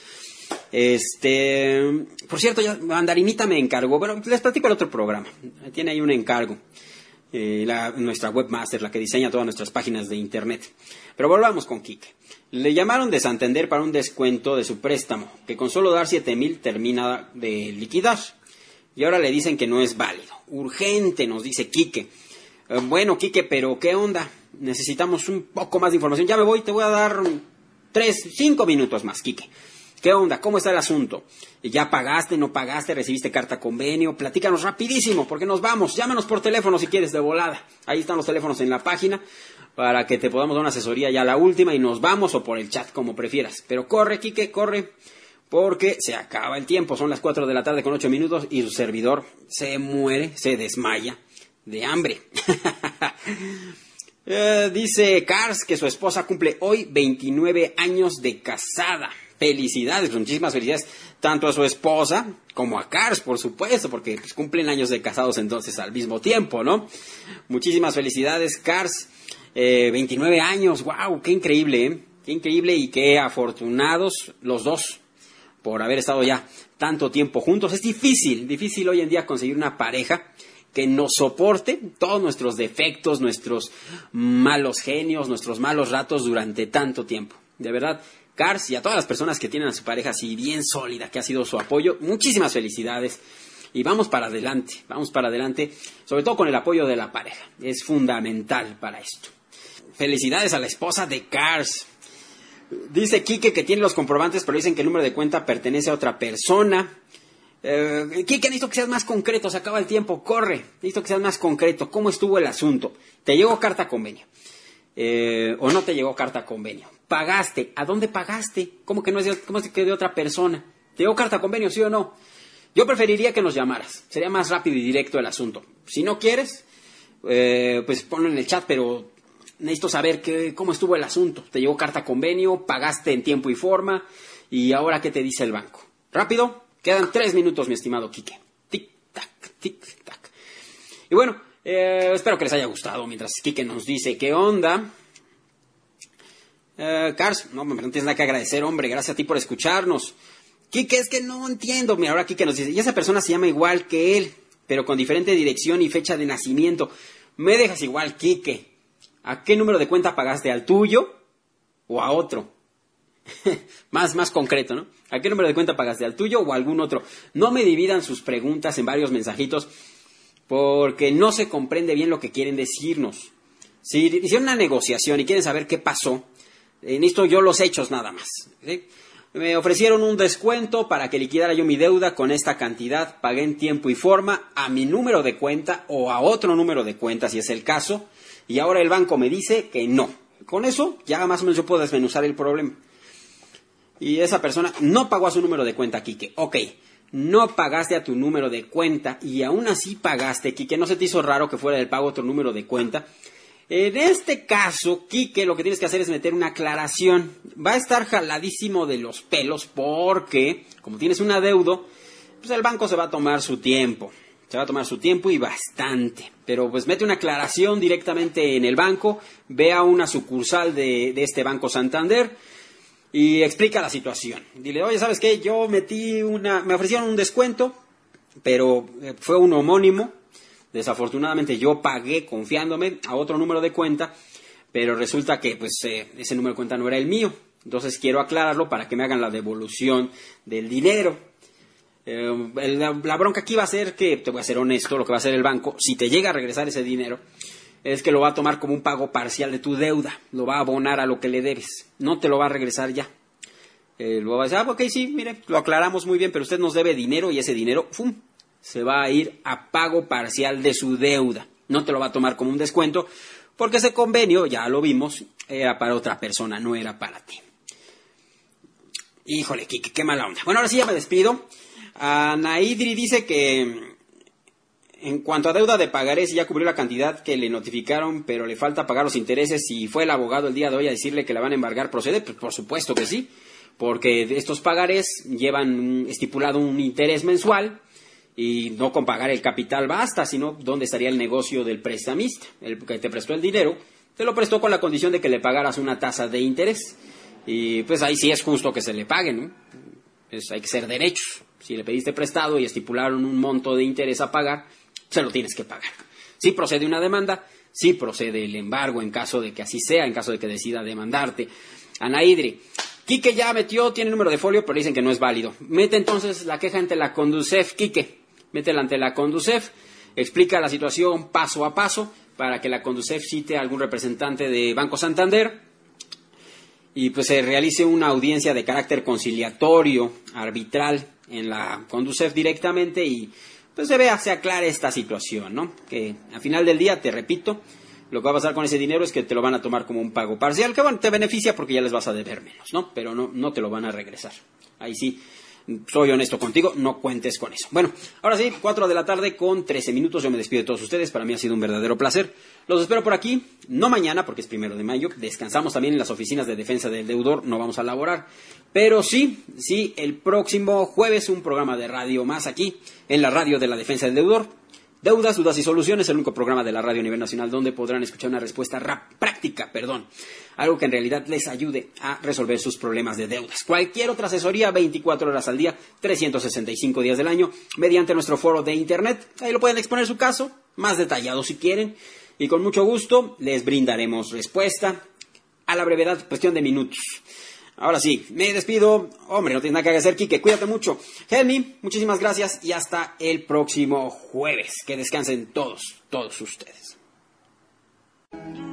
Por cierto, ya Mandarinita me encargó. Bueno, les platico el otro programa. Tiene ahí un encargo. Nuestra webmaster, la que diseña todas nuestras páginas de internet. Pero volvamos con Quique. Le llamaron de Santander para un descuento de su préstamo, que con solo dar 7,000 termina de liquidar. Y ahora le dicen que no es válido. Urgente, nos dice Quique. Bueno, Quique, pero ¿qué onda? Necesitamos un poco más de información. Ya me voy, te voy a dar 5 minutos más, Quique. ¿Qué onda? ¿Cómo está el asunto? ¿Ya pagaste, no pagaste, recibiste carta convenio? Platícanos rapidísimo, porque nos vamos. Llámanos por teléfono si quieres, de volada. Ahí están los teléfonos en la página para que te podamos dar una asesoría ya la última y nos vamos, o por el chat, como prefieras. Pero corre, Quique, corre, porque se acaba el tiempo. Son las 4 de la tarde con 8 minutos y su servidor se muere, se desmaya de hambre. Dice Cars que su esposa cumple hoy 29 años de casada. Felicidades, muchísimas felicidades tanto a su esposa como a Cars, por supuesto, porque pues, cumplen años de casados entonces al mismo tiempo, ¿no? Muchísimas felicidades, Cars. 29 años, wow, qué increíble, ¿eh? Qué increíble y qué afortunados los dos por haber estado ya tanto tiempo juntos. Es difícil hoy en día conseguir una pareja que nos soporte todos nuestros defectos, nuestros malos genios, nuestros malos ratos durante tanto tiempo. De verdad, Cars, y a todas las personas que tienen a su pareja así bien sólida, que ha sido su apoyo, muchísimas felicidades. Y vamos para adelante, sobre todo con el apoyo de la pareja. Es fundamental para esto. Felicidades a la esposa de Cars. Dice Quique que tiene los comprobantes, pero dicen que el número de cuenta pertenece a otra persona. Quique, necesito que seas más concreto, se acaba el tiempo, corre. Necesito que seas más concreto. ¿Cómo estuvo el asunto? ¿Te llegó carta convenio? ¿O no te llegó carta convenio? ¿Pagaste? ¿A dónde pagaste? ¿Cómo que no es cómo es que de otra persona? ¿Te llegó carta convenio, sí o no? Yo preferiría que nos llamaras. Sería más rápido y directo el asunto. Si no quieres, pues ponlo en el chat, pero necesito saber cómo estuvo el asunto. ¿Te llegó carta convenio? ¿Pagaste en tiempo y forma? ¿Y ahora qué te dice el banco? Rápido, quedan 3 minutos, mi estimado Quique. Tic-tac, tic-tac. Y bueno, espero que les haya gustado mientras Quique nos dice qué onda. Cars, no tienes nada que agradecer, hombre. Gracias a ti por escucharnos. Quique, es que no entiendo. Mira, ahora Quique nos dice, y esa persona se llama igual que él, pero con diferente dirección y fecha de nacimiento. Me dejas igual, Quique. ¿A qué número de cuenta pagaste? ¿Al tuyo o a otro? más concreto, ¿no? ¿A qué número de cuenta pagaste? ¿Al tuyo o a algún otro? No me dividan sus preguntas en varios mensajitos porque no se comprende bien lo que quieren decirnos. Si hicieron una negociación y quieren saber qué pasó, necesito yo los hechos nada más, ¿sí? Me ofrecieron un descuento para que liquidara yo mi deuda con esta cantidad. Pagué en tiempo y forma a mi número de cuenta o a otro número de cuenta, si es el caso. Y ahora el banco me dice que no. Con eso ya más o menos yo puedo desmenuzar el problema. Y esa persona no pagó a su número de cuenta, Quique. Ok, no pagaste a tu número de cuenta y aún así pagaste, Quique. ¿No se te hizo raro que fuera del pago otro número de cuenta? En este caso, Quique, lo que tienes que hacer es meter una aclaración. Va a estar jaladísimo de los pelos porque, como tienes un adeudo, pues el banco se va a tomar su tiempo. Se va a tomar su tiempo y bastante. Pero pues mete una aclaración directamente en el banco. Ve a una sucursal de este Banco Santander y explica la situación. Dile, oye, ¿sabes qué? Yo me ofrecieron un descuento, pero fue un homónimo. Desafortunadamente yo pagué confiándome a otro número de cuenta, pero resulta que pues ese número de cuenta no era el mío. Entonces quiero aclararlo para que me hagan la devolución del dinero. La bronca aquí va a ser que, te voy a ser honesto, lo que va a hacer el banco, si te llega a regresar ese dinero, es que lo va a tomar como un pago parcial de tu deuda. Lo va a abonar a lo que le debes. No te lo va a regresar ya. Luego va a decir, ok, sí, mire, lo aclaramos muy bien, pero usted nos debe dinero y ese dinero, ¡fum!, se va a ir a pago parcial de su deuda. No te lo va a tomar como un descuento, porque ese convenio, ya lo vimos, era para otra persona, no era para ti. Híjole, qué mala onda. Bueno, ahora sí ya me despido. Anaidri dice que en cuanto a deuda de pagarés, ya cubrió la cantidad que le notificaron, pero le falta pagar los intereses. Si fue el abogado el día de hoy a decirle que la van a embargar, ¿procede? Pues por supuesto que sí, porque estos pagarés llevan estipulado un interés mensual. Y no con pagar el capital basta, sino dónde estaría el negocio del prestamista. El que te prestó el dinero, te lo prestó con la condición de que le pagaras una tasa de interés. Y pues ahí sí es justo que se le pague, ¿no? Pues hay que ser derechos. Si le pediste prestado y estipularon un monto de interés a pagar, se lo tienes que pagar. Si procede una demanda, sí procede el embargo en caso de que así sea, en caso de que decida demandarte. Anaidri, Quique ya metió, tiene número de folio, pero dicen que no es válido. Mete entonces la queja ante la Conducef, Quique. Métela ante la Conducef, explica la situación paso a paso para que la Conducef cite a algún representante de Banco Santander y pues se realice una audiencia de carácter conciliatorio, arbitral en la Conducef directamente y pues se aclare esta situación, ¿no? Que al final del día, te repito, lo que va a pasar con ese dinero es que te lo van a tomar como un pago parcial, que bueno, te beneficia porque ya les vas a deber menos, ¿no? Pero no te lo van a regresar. Ahí sí. Soy honesto contigo, no cuentes con eso. Bueno, ahora sí, 4 de la tarde con 13 minutos. Yo me despido de todos ustedes. Para mí ha sido un verdadero placer. Los espero por aquí, no mañana, porque es 1 de mayo. Descansamos también en las oficinas de defensa del deudor. No vamos a laborar. Pero sí, el próximo jueves un programa de radio más aquí, en la radio de la defensa del deudor. Deudas, dudas y soluciones, el único programa de la radio a nivel nacional donde podrán escuchar una respuesta práctica, algo que en realidad les ayude a resolver sus problemas de deudas. Cualquier otra asesoría, 24 horas al día, 365 días del año, mediante nuestro foro de internet. Ahí lo pueden exponer su caso, más detallado si quieren, y con mucho gusto les brindaremos respuesta a la brevedad, cuestión de minutos. Ahora sí, me despido. Hombre, no tienes nada que hacer, Quique. Cuídate mucho. Helmi, muchísimas gracias y hasta el próximo jueves. Que descansen todos ustedes.